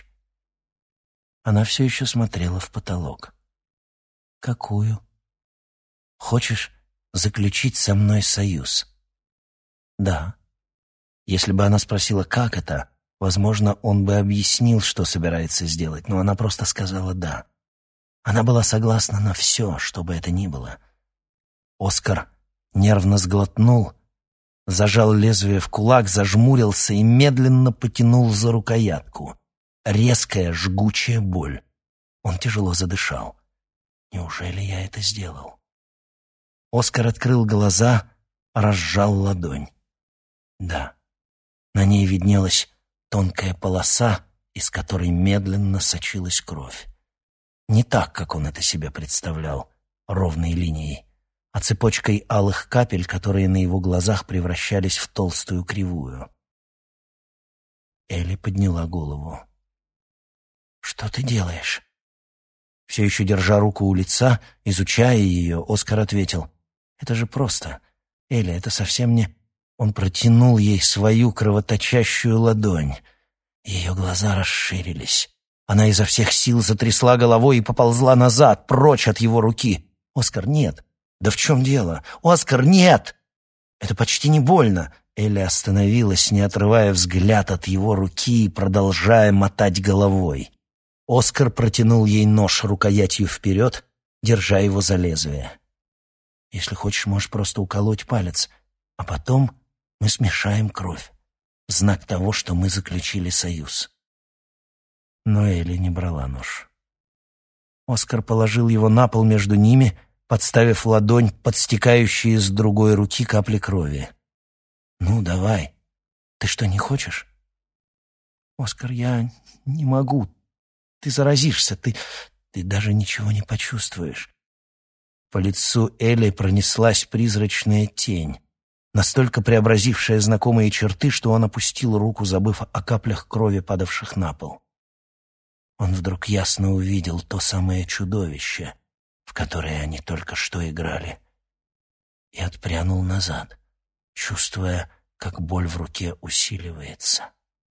Она все еще смотрела в потолок. «Какую?» «Хочешь заключить со мной союз?» «Да». Если бы она спросила, как это, возможно, он бы объяснил, что собирается сделать, но она просто сказала «да». Она была согласна на все, что бы это ни было. Оскар нервно сглотнул, зажал лезвие в кулак, зажмурился и медленно потянул за рукоятку. Резкая, жгучая боль. Он тяжело задышал. «Неужели я это сделал?» Оскар открыл глаза, разжал ладонь. Да, на ней виднелась тонкая полоса, из которой медленно сочилась кровь. Не так, как он это себе представлял, ровной линией, а цепочкой алых капель, которые на его глазах превращались в толстую кривую. Элли подняла голову. «Что ты делаешь?» Все еще держа руку у лица, изучая ее, Оскар ответил: «Это же просто. Элли, это совсем не...» Он протянул ей свою кровоточащую ладонь. Ее глаза расширились. Она изо всех сил затрясла головой и поползла назад, прочь от его руки. «Оскар, нет! Да в чем дело? Оскар, нет! Это почти не больно!» Элли остановилась, не отрывая взгляд от его руки и продолжая мотать головой. Оскар протянул ей нож рукоятью вперед, держа его за лезвие. «Если хочешь, можешь просто уколоть палец, а потом мы смешаем кровь. Знак того, что мы заключили союз». Но Элли не брала нож. Оскар положил его на пол между ними, подставив ладонь под стекающие с другой руки капли крови. «Ну, давай. Ты что, не хочешь?» «Оскар, я не могу. Ты заразишься, ты... ты даже ничего не почувствуешь». По лицу Элли пронеслась призрачная тень, настолько преобразившая знакомые черты, что он опустил руку, забыв о каплях крови, падавших на пол. Он вдруг ясно увидел то самое чудовище, в которое они только что играли, и отпрянул назад, чувствуя, как боль в руке усиливается.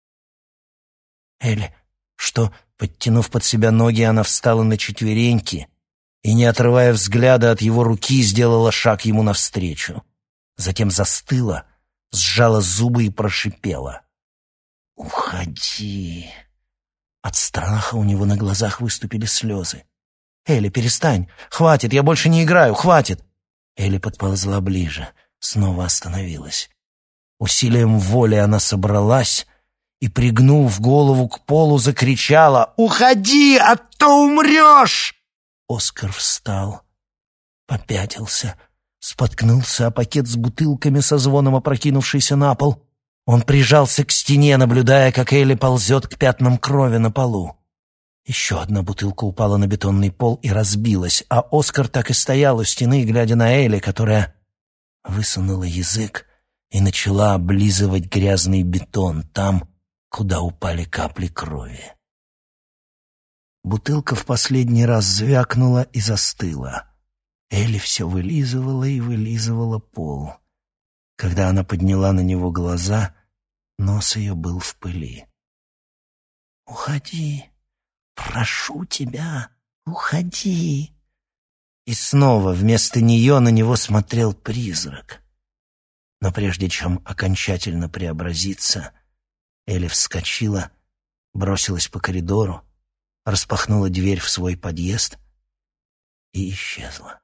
«Элли, что?» Подтянув под себя ноги, она встала на четвереньки и, не отрывая взгляда от его руки, сделала шаг ему навстречу. Затем застыла, сжала зубы и прошипела: «Уходи!» От страха у него на глазах выступили слезы. «Элли, перестань! Хватит! Я больше не играю! Хватит!» Элли подползла ближе, снова остановилась. Усилием воли она собралась и, пригнув голову к полу, закричала: «Уходи, а то умрешь!» Оскар встал, попятился, споткнулся о пакет с бутылками, со звоном опрокинувшийся на пол. Он прижался к стене, наблюдая, как Элли ползет к пятнам крови на полу. Еще одна бутылка упала на бетонный пол и разбилась, а Оскар так и стоял у стены, глядя на Элли, которая высунула язык и начала облизывать грязный бетон там, куда упали капли крови. Бутылка в последний раз звякнула и застыла. Элли все вылизывала и вылизывала пол. Когда она подняла на него глаза, нос ее был в пыли. «Уходи, прошу тебя, уходи!» И снова вместо нее на него смотрел призрак. Но прежде чем окончательно преобразиться, Элли вскочила, бросилась по коридору, распахнула дверь в свой подъезд и исчезла.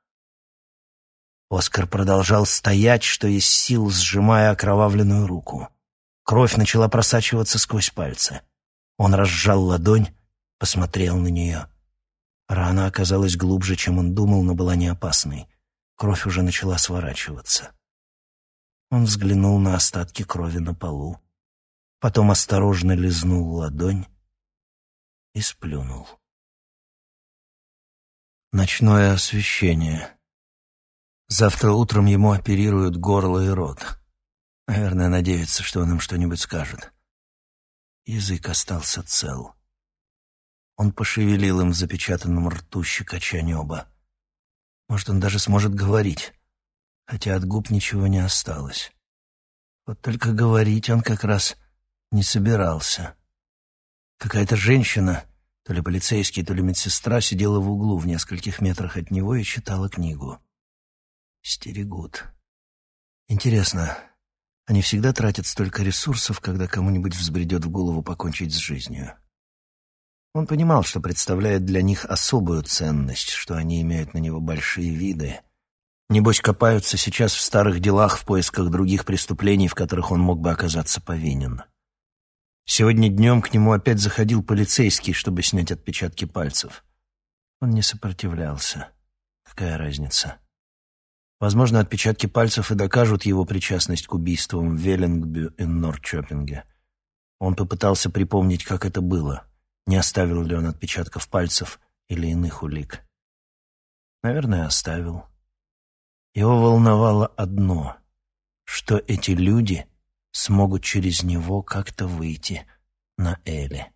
Оскар продолжал стоять, что из сил, сжимая окровавленную руку. Кровь начала просачиваться сквозь пальцы. Он разжал ладонь, посмотрел на нее. Рана оказалась глубже, чем он думал, но была не опасной. Кровь уже начала сворачиваться. Он взглянул на остатки крови на полу, потом осторожно лизнул ладонь и сплюнул. Ночное освещение. Завтра утром ему оперируют горло и рот. Наверное, надеется, что он им что-нибудь скажет. Язык остался цел. Он пошевелил им в запечатанном рту, щекоча небо. Может, он даже сможет говорить, хотя от губ ничего не осталось. Вот только говорить он как раз не собирался. Какая-то женщина, то ли полицейский, то ли медсестра, сидела в углу в нескольких метрах от него и читала книгу. Стерегут. Интересно, они всегда тратят столько ресурсов, когда кому-нибудь взбредет в голову покончить с жизнью? Он понимал, что представляет для них особую ценность, что они имеют на него большие виды. Небось, копаются сейчас в старых делах в поисках других преступлений, в которых он мог бы оказаться повинен. Сегодня днем к нему опять заходил полицейский, чтобы снять отпечатки пальцев. Он не сопротивлялся. Какая разница? Возможно, отпечатки пальцев и докажут его причастность к убийствам в Веллингбю и Норрчопинге. Он попытался припомнить, как это было. Не оставил ли он отпечатков пальцев или иных улик. Наверное, оставил. Его волновало одно, что эти люди смогут через него как-то выйти на Элли.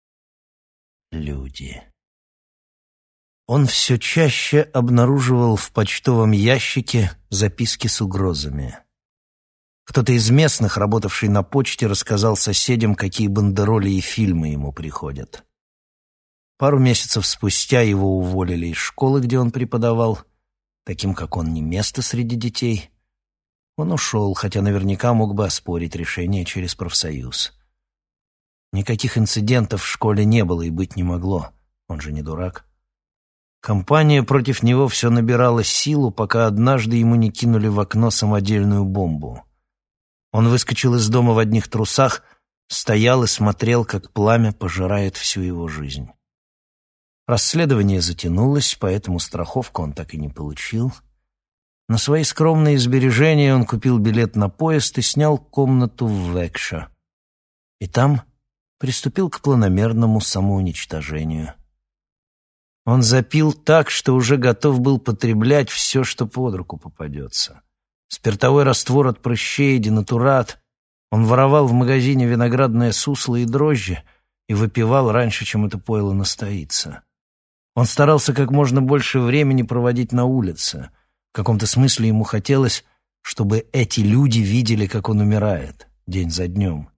Люди. Он все чаще обнаруживал в почтовом ящике записки с угрозами. Кто-то из местных, работавший на почте, рассказал соседям, какие бандероли и фильмы ему приходят. Пару месяцев спустя его уволили из школы, где он преподавал. Таким, как он, не место среди детей. Он ушел, хотя наверняка мог бы оспорить решение через профсоюз. Никаких инцидентов в школе не было и быть не могло. Он же не дурак. Компания против него все набирала силу, пока однажды ему не кинули в окно самодельную бомбу. Он выскочил из дома в одних трусах, стоял и смотрел, как пламя пожирает всю его жизнь. Расследование затянулось, поэтому страховку он так и не получил. На свои скромные сбережения он купил билет на поезд и снял комнату в Векша. И там приступил к планомерному самоуничтожению. Он запил так, что уже готов был потреблять все, что под руку попадется. Спиртовой раствор от прыщей, денатурат. Он воровал в магазине виноградное сусло и дрожжи и выпивал раньше, чем это пойло настоится. Он старался как можно больше времени проводить на улице. В каком-то смысле ему хотелось, чтобы эти люди видели, как он умирает, день за днем.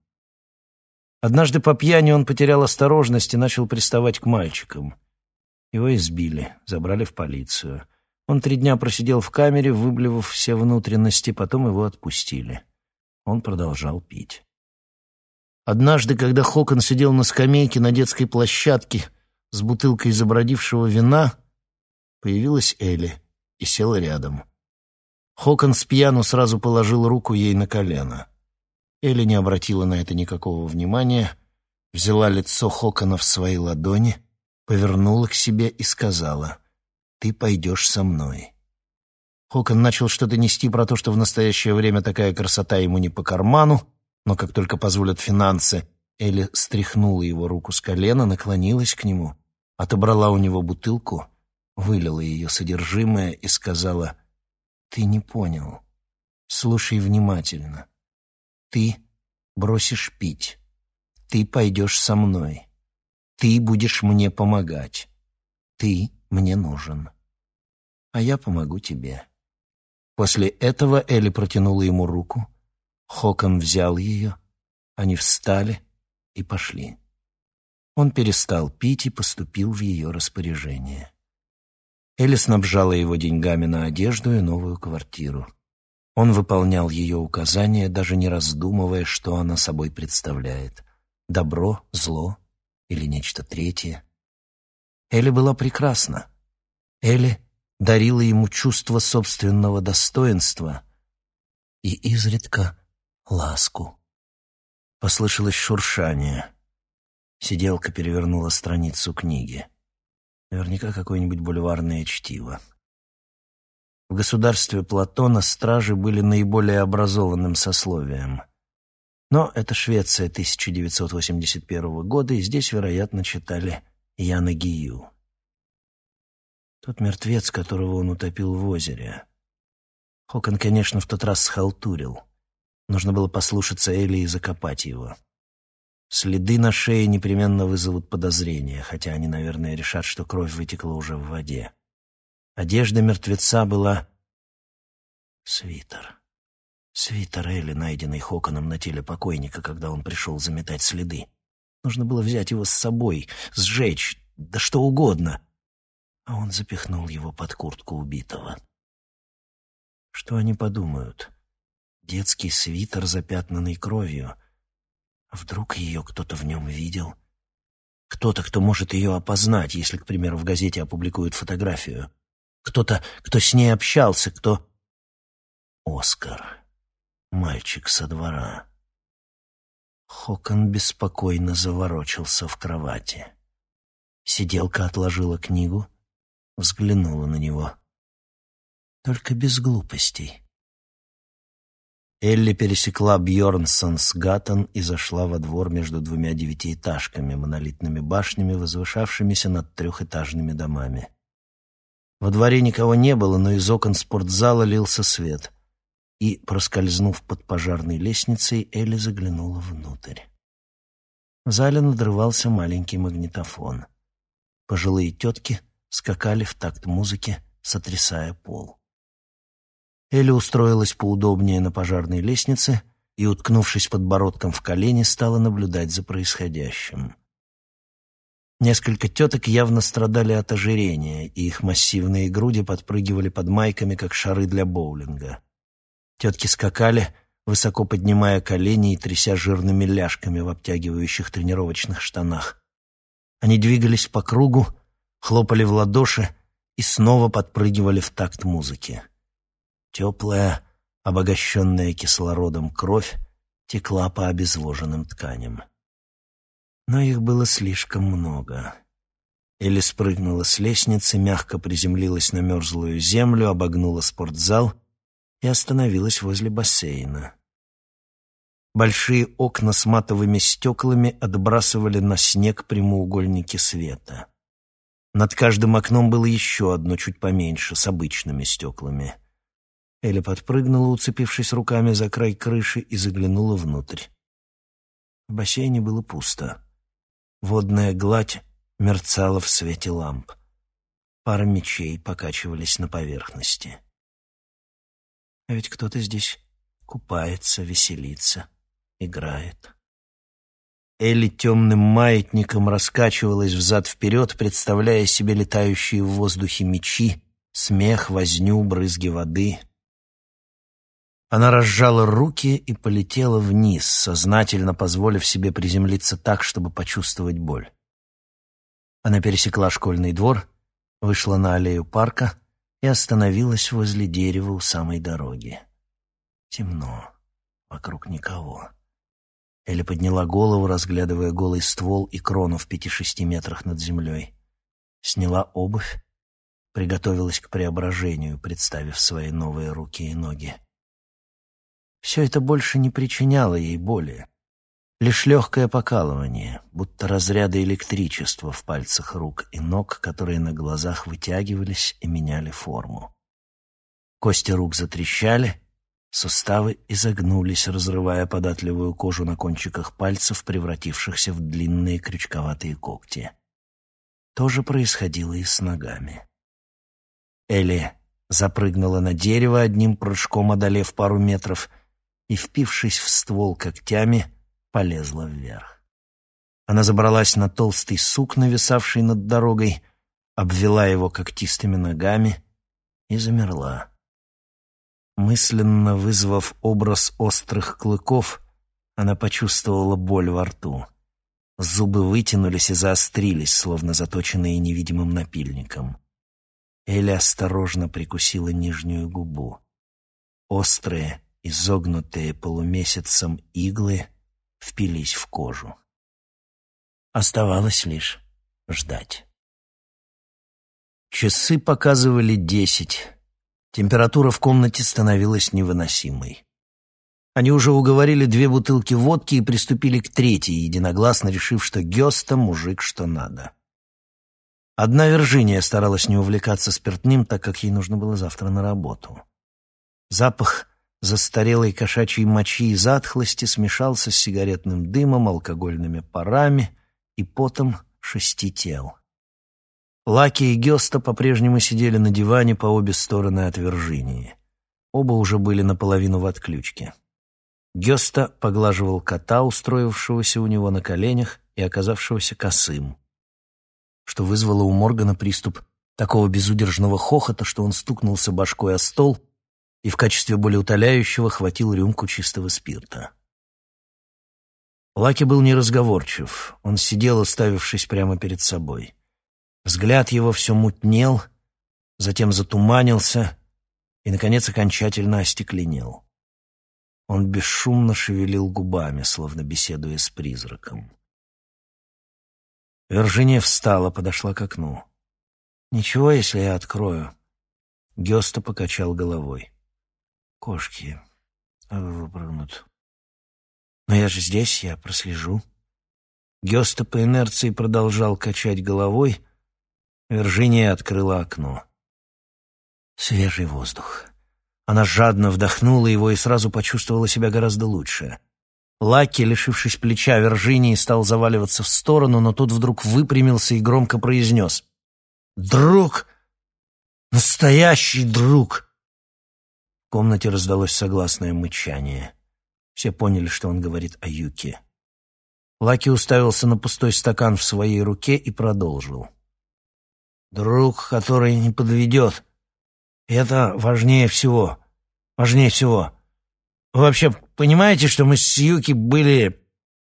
Однажды по пьяни он потерял осторожность и начал приставать к мальчикам. Его избили, забрали в полицию. Он три дня просидел в камере, выблевав все внутренности, потом его отпустили. Он продолжал пить. Однажды, когда Хокон сидел на скамейке на детской площадке с бутылкой забродившего вина, появилась Элли и села рядом. Хокон с пьяну сразу положил руку ей на колено. Элли не обратила на это никакого внимания, взяла лицо Хокона в свои ладони, повернула к себе и сказала: «Ты пойдешь со мной». Хокон начал что-то нести про то, что в настоящее время такая красота ему не по карману, но как только позволят финансы, Элли стряхнула его руку с колена, наклонилась к нему, отобрала у него бутылку, вылила ее содержимое и сказала: «Ты не понял. Слушай внимательно. Ты бросишь пить. Ты пойдешь со мной. Ты будешь мне помогать. Ты мне нужен. А я помогу тебе». После этого Элли протянула ему руку. Хокон взял ее. Они встали и пошли. Он перестал пить и поступил в ее распоряжение. Элли снабжала его деньгами на одежду и новую квартиру. Он выполнял ее указания, даже не раздумывая, что она собой представляет: добро, зло или нечто третье. Элли была прекрасна. Элли дарила ему чувство собственного достоинства и изредка ласку. Послышалось шуршание. Сиделка перевернула страницу книги. Наверняка какое-нибудь бульварное чтиво. В государстве Платона стражи были наиболее образованным сословием. Но это Швеция тысяча девятьсот восемьдесят первого года, и здесь, вероятно, читали Яна Гию. Тот мертвец, которого он утопил в озере. Хокон, конечно, в тот раз схалтурил. Нужно было послушаться Элли и закопать его. Следы на шее непременно вызовут подозрения, хотя они, наверное, решат, что кровь вытекла уже в воде. Одежда мертвеца была свитер. Свитер Элли, найденный Хоконом на теле покойника, когда он пришел заметать следы. Нужно было взять его с собой, сжечь, да что угодно. А он запихнул его под куртку убитого. Что они подумают? Детский свитер, запятнанный кровью. А вдруг ее кто-то в нем видел? Кто-то, кто может ее опознать, если, к примеру, в газете опубликуют фотографию. Кто-то, кто с ней общался, кто... Оскар. Мальчик со двора. Хокон беспокойно заворочился в кровати. Сиделка отложила книгу, взглянула на него. Только без глупостей. Элли пересекла Бьорнсонсгаттен и зашла во двор между двумя девятиэтажками, монолитными башнями, возвышавшимися над трехэтажными домами. Во дворе никого не было, но из окон спортзала лился свет. И, проскользнув под пожарной лестницей, Элли заглянула внутрь. В зале надрывался маленький магнитофон. Пожилые тетки скакали в такт музыки, сотрясая пол. Элли устроилась поудобнее на пожарной лестнице и, уткнувшись подбородком в колени, стала наблюдать за происходящим. Несколько теток явно страдали от ожирения, и их массивные груди подпрыгивали под майками, как шары для боулинга. Тетки скакали, высоко поднимая колени и тряся жирными ляжками в обтягивающих тренировочных штанах. Они двигались по кругу, хлопали в ладоши и снова подпрыгивали в такт музыки. Теплая, обогащенная кислородом кровь текла по обезвоженным тканям. Но их было слишком много. Элли спрыгнула с лестницы, мягко приземлилась на мерзлую землю, обогнула спортзал и остановилась возле бассейна. Большие окна с матовыми стеклами отбрасывали на снег прямоугольники света. Над каждым окном было еще одно, чуть поменьше, с обычными стеклами. Элли подпрыгнула, уцепившись руками за край крыши, и заглянула внутрь. В бассейне было пусто. Водная гладь мерцала в свете ламп. Пара мечей покачивались на поверхности. А ведь кто-то здесь купается, веселится, играет. Элли темным маятником раскачивалась взад-вперед, представляя себе летающие в воздухе мечи, смех, возню, брызги воды. Она разжала руки и полетела вниз, сознательно позволив себе приземлиться так, чтобы почувствовать боль. Она пересекла школьный двор, вышла на аллею парка и остановилась возле дерева у самой дороги. Темно, вокруг никого. Элли подняла голову, разглядывая голый ствол и крону в пяти-шести метрах над землей. Сняла обувь, приготовилась к преображению, представив свои новые руки и ноги. Все это больше не причиняло ей боли. Лишь легкое покалывание, будто разряды электричества в пальцах рук и ног, которые на глазах вытягивались и меняли форму. Кости рук затрещали, суставы изогнулись, разрывая податливую кожу на кончиках пальцев, превратившихся в длинные крючковатые когти. То же происходило и с ногами. Элли запрыгнула на дерево, одним прыжком одолев пару метров, и, впившись в ствол когтями, полезла вверх. Она забралась на толстый сук, нависавший над дорогой, обвела его когтистыми ногами и замерла. Мысленно вызвав образ острых клыков, она почувствовала боль во рту. Зубы вытянулись и заострились, словно заточенные невидимым напильником. Элли осторожно прикусила нижнюю губу. Острые, изогнутые полумесяцем иглы впились в кожу. Оставалось лишь ждать. Часы показывали десять. Температура в комнате становилась невыносимой. Они уже уговорили две бутылки водки и приступили к третьей, единогласно решив, что Гёста мужик что надо. Одна Виржиния старалась не увлекаться спиртным, так как ей нужно было завтра на работу. Запах застарелой кошачьей мочи и затхлости смешался с сигаретным дымом, алкогольными парами и потом шести тел. Лаки и Гёста по-прежнему сидели на диване по обе стороны от Виржинии. Оба уже были наполовину в отключке. Гёста поглаживал кота, устроившегося у него на коленях и оказавшегося косым, что вызвало у Моргана приступ такого безудержного хохота, что он стукнулся башкой о стол и в качестве болеутоляющего хватил рюмку чистого спирта. Лаки был неразговорчив. Он сидел, уставившись прямо перед собой. Взгляд его все мутнел, затем затуманился и, наконец, окончательно остекленел. Он бесшумно шевелил губами, словно беседуя с призраком. Виржиния встала, подошла к окну. «Ничего, если я открою?» Гёста покачал головой. «Кошки выпрыгнут. Но я же здесь, я прослежу». Гёста по инерции продолжал качать головой. Виржиния открыла окно. Свежий воздух. Она жадно вдохнула его и сразу почувствовала себя гораздо лучше. Лаки, лишившись плеча Виржинии, стал заваливаться в сторону, но тут вдруг выпрямился и громко произнес: «Друг! Настоящий друг!» В комнате раздалось согласное мычание. Все поняли, что он говорит о Юке. Лаки уставился на пустой стакан в своей руке и продолжил. «Друг, который не подведет. Это важнее всего. Важнее всего. Вы вообще понимаете, что мы с Юки были...»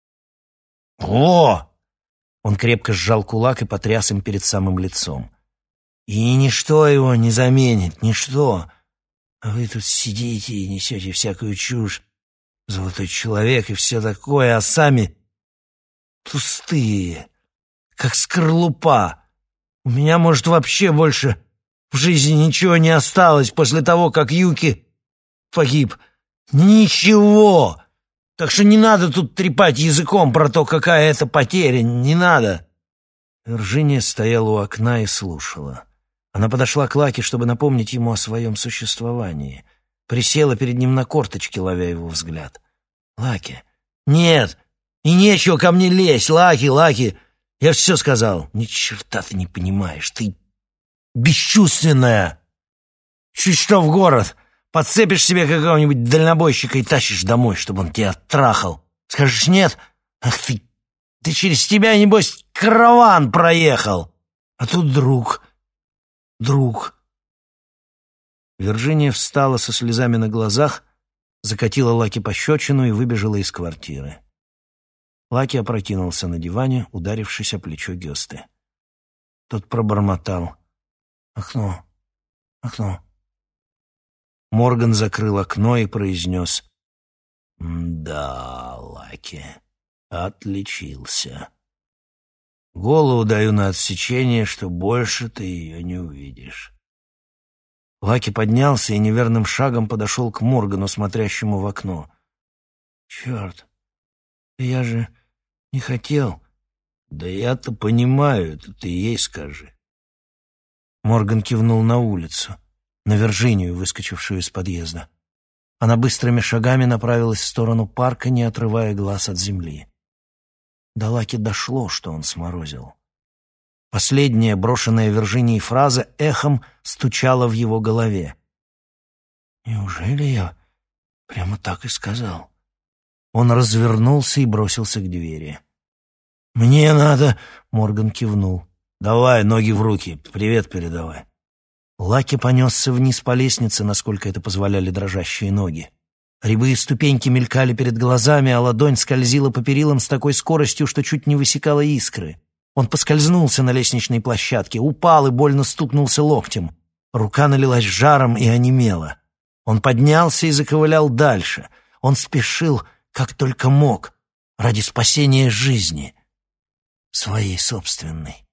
«О!» Он крепко сжал кулак и потряс им перед самым лицом. «И ничто его не заменит, ничто. А вы тут сидите и несете всякую чушь. Золотой человек и все такое, а сами пустые, как скорлупа. У меня, может, вообще больше в жизни ничего не осталось после того, как Юки погиб. Ничего! Так что не надо тут трепать языком про то, какая это потеря, не надо». Виржиния стояла у окна и слушала. Она подошла к Лаки, чтобы напомнить ему о своем существовании. Присела перед ним на корточки, ловя его взгляд. «Лаки, нет, и нечего ко мне лезть, Лаки, Лаки. Я все сказал». «Ни черта ты не понимаешь, ты Бесчувственная! Чуть что в город, подцепишь себе какого-нибудь дальнобойщика и тащишь домой, чтобы он тебя оттрахал. Скажешь нет? Ах ты, ты через тебя, небось, караван проехал. А тут друг, друг. Вирджиния встала со слезами на глазах, закатила Лаки пощечину и выбежала из квартиры. Лаки опрокинулся на диване, ударившись о плечо Гёсте. Тот пробормотал: «Окно, окно». Морган закрыл окно и произнес: «Да, Лаки, отличился. Голову даю на отсечение, что больше ты ее не увидишь». Лаки поднялся и неверным шагом подошел к Моргану, смотрящему в окно. «Черт, я же не хотел». «Да я-то понимаю, это ты ей скажи». Морган кивнул на улицу, на Вирджинию, выскочившую из подъезда. Она быстрыми шагами направилась в сторону парка, не отрывая глаз от земли. До Лаки дошло, что он сморозил. Последняя брошенная Вирджинией фраза эхом стучала в его голове. «Неужели я прямо так и сказал?» Он развернулся и бросился к двери. «Мне надо...» — Морган кивнул. «Давай, ноги в руки, привет передавай». Лаки понесся вниз по лестнице, насколько это позволяли дрожащие ноги. Рябые ступеньки мелькали перед глазами, а ладонь скользила по перилам с такой скоростью, что чуть не высекала искры. Он поскользнулся на лестничной площадке, упал и больно стукнулся локтем. Рука налилась жаром и онемела. Он поднялся и заковылял дальше. Он спешил, как только мог, ради спасения жизни, своей собственной.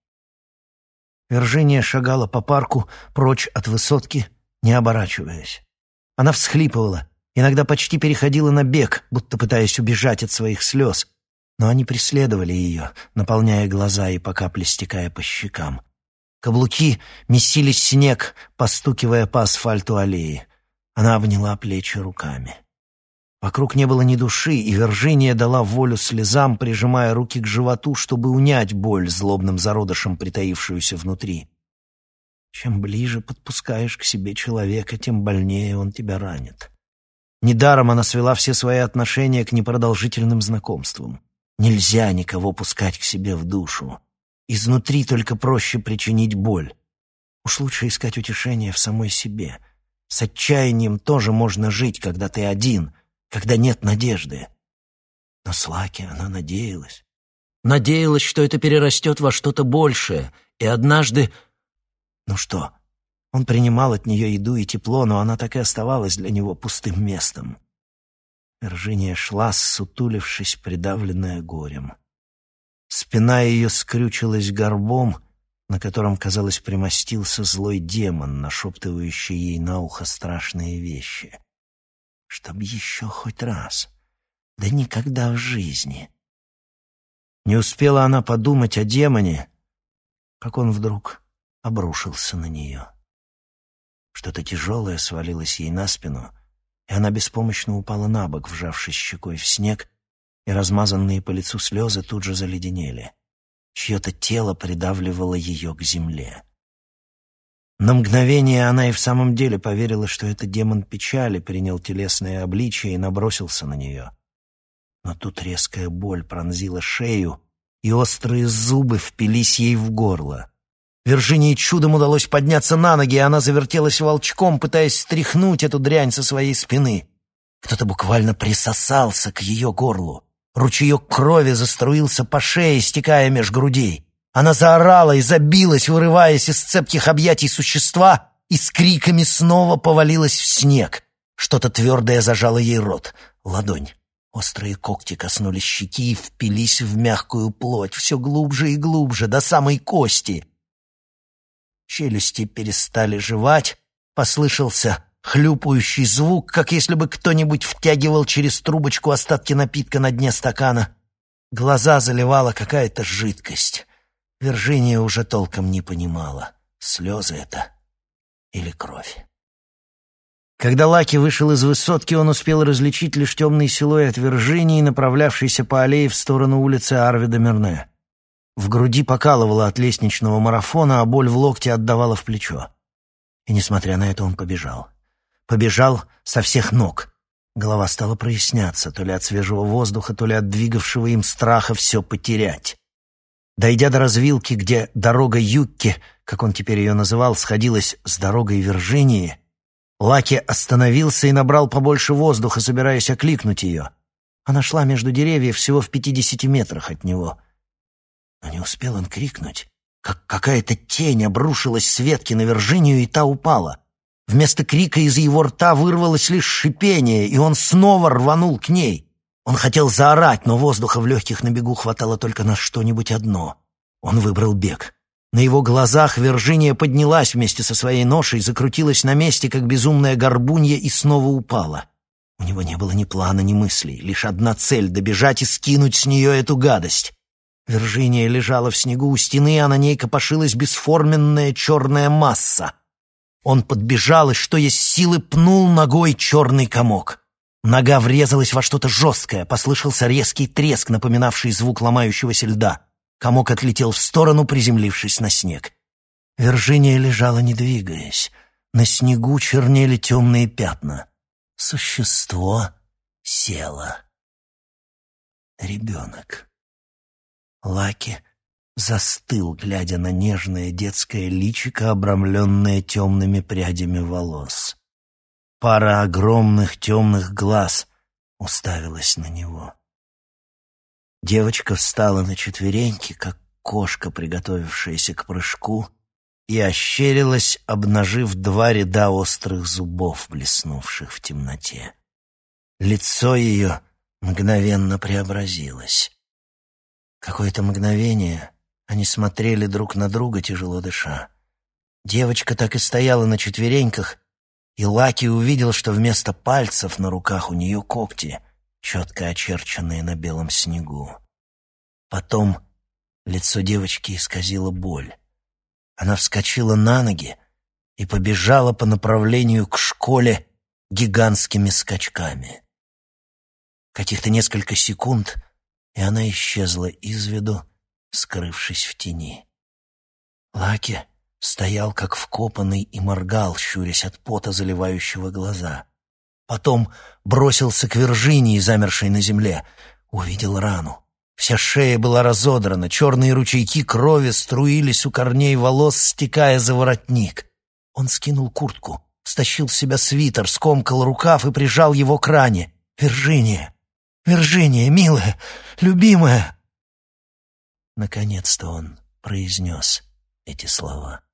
Вирджиния шагала по парку, прочь от высотки, не оборачиваясь. Она всхлипывала, иногда почти переходила на бег, будто пытаясь убежать от своих слез, но они преследовали ее, наполняя глаза и по капле стекая по щекам. Каблуки месили снег, постукивая по асфальту аллеи. Она обняла плечи руками. Вокруг не было ни души, и Вирджиния дала волю слезам, прижимая руки к животу, чтобы унять боль злобным зародышем, притаившуюся внутри. Чем ближе подпускаешь к себе человека, тем больнее он тебя ранит. Недаром она свела все свои отношения к непродолжительным знакомствам. Нельзя никого пускать к себе в душу. Изнутри только проще причинить боль. Уж лучше искать утешение в самой себе. С отчаянием тоже можно жить, когда ты один, когда нет надежды. Но с Лаки она надеялась. Надеялась, что это перерастет во что-то большее, и однажды... Ну что, он принимал от нее еду и тепло, но она так и оставалась для него пустым местом. Вирджиния шла, ссутулившись, придавленная горем. Спина ее скрючилась горбом, на котором, казалось, примостился злой демон, нашептывающий ей на ухо страшные вещи. Чтоб еще хоть раз, да никогда в жизни. Не успела она подумать о демоне, как он вдруг обрушился на нее. Что-то тяжелое свалилось ей на спину, и она беспомощно упала на бок, вжавшись щекой в снег, и размазанные по лицу слезы тут же заледенели. Чье-то тело придавливало ее к земле. На мгновение она и в самом деле поверила, что это демон печали принял телесное обличие и набросился на нее. Но тут резкая боль пронзила шею, и острые зубы впились ей в горло. Вирджинии чудом удалось подняться на ноги, и она завертелась волчком, пытаясь стряхнуть эту дрянь со своей спины. Кто-то буквально присосался к ее горлу. Ручеек крови заструился по шее, стекая меж грудей. Она заорала и забилась, вырываясь из цепких объятий существа, и с криками снова повалилась в снег. Что-то твердое зажало ей рот. Ладонь. Острые когти коснулись щеки и впились в мягкую плоть, все глубже и глубже, до самой кости. Челюсти перестали жевать, послышался хлюпающий звук, как если бы кто-нибудь втягивал через трубочку остатки напитка на дне стакана. Глаза заливала какая-то жидкость. Вирджиния уже толком не понимала, слезы это или кровь. Когда Лаки вышел из высотки, он успел различить лишь темный силуэт Вирджинии, направлявшийся по аллее в сторону улицы Арвида Мерне. В груди покалывало от лестничного марафона, а боль в локте отдавала в плечо. И, несмотря на это, он побежал. Побежал со всех ног. Голова стала проясняться, то ли от свежего воздуха, то ли от двигавшего им страха все потерять. Дойдя до развилки, где дорога Юкки, как он теперь ее называл, сходилась с дорогой Виржинии, Лаки остановился и набрал побольше воздуха, собираясь окликнуть ее. Она шла между деревьев всего в пятидесяти метрах от него. Но не успел он крикнуть, как какая-то тень обрушилась с ветки на Виржинию, и та упала. Вместо крика из его рта вырвалось лишь шипение, и он снова рванул к ней. Он хотел заорать, но воздуха в легких на бегу хватало только на что-нибудь одно. Он выбрал бег. На его глазах Виржиния поднялась вместе со своей ношей, закрутилась на месте, как безумная горбунья, и снова упала. У него не было ни плана, ни мыслей, лишь одна цель — добежать и скинуть с нее эту гадость. Виржиния лежала в снегу у стены, а на ней копошилась бесформенная черная масса. Он подбежал и, что есть силы, пнул ногой черный комок. Нога врезалась во что-то жесткое, послышался резкий треск, напоминавший звук ломающегося льда. Комок отлетел в сторону, приземлившись на снег. Виржиния лежала, не двигаясь. На снегу чернели темные пятна. Существо село. Ребенок. Лаки застыл, глядя на нежное детское личико, обрамленное темными прядями волос. Пара огромных темных глаз уставилась на него. Девочка встала на четвереньки, как кошка, приготовившаяся к прыжку, и ощерилась, обнажив два ряда острых зубов, блеснувших в темноте. Лицо ее мгновенно преобразилось. Какое-то мгновение они смотрели друг на друга, тяжело дыша. Девочка так и стояла на четвереньках, и Лаки увидел, что вместо пальцев на руках у нее когти, четко очерченные на белом снегу. Потом лицо девочки исказило боль. Она вскочила на ноги и побежала по направлению к школе гигантскими скачками. Каких-то несколько секунд, и она исчезла из виду, скрывшись в тени. Лаки стоял как вкопанный и моргал, щурясь от пота, заливающего глаза. Потом бросился к Виржинии, замершей на земле. Увидел рану. Вся шея была разодрана, черные ручейки крови струились у корней волос, стекая за воротник. Он скинул куртку, стащил с себя свитер, скомкал рукав и прижал его к ране. «Виржиния! Виржиния, милая, любимая!» Наконец-то он произнес эти слова.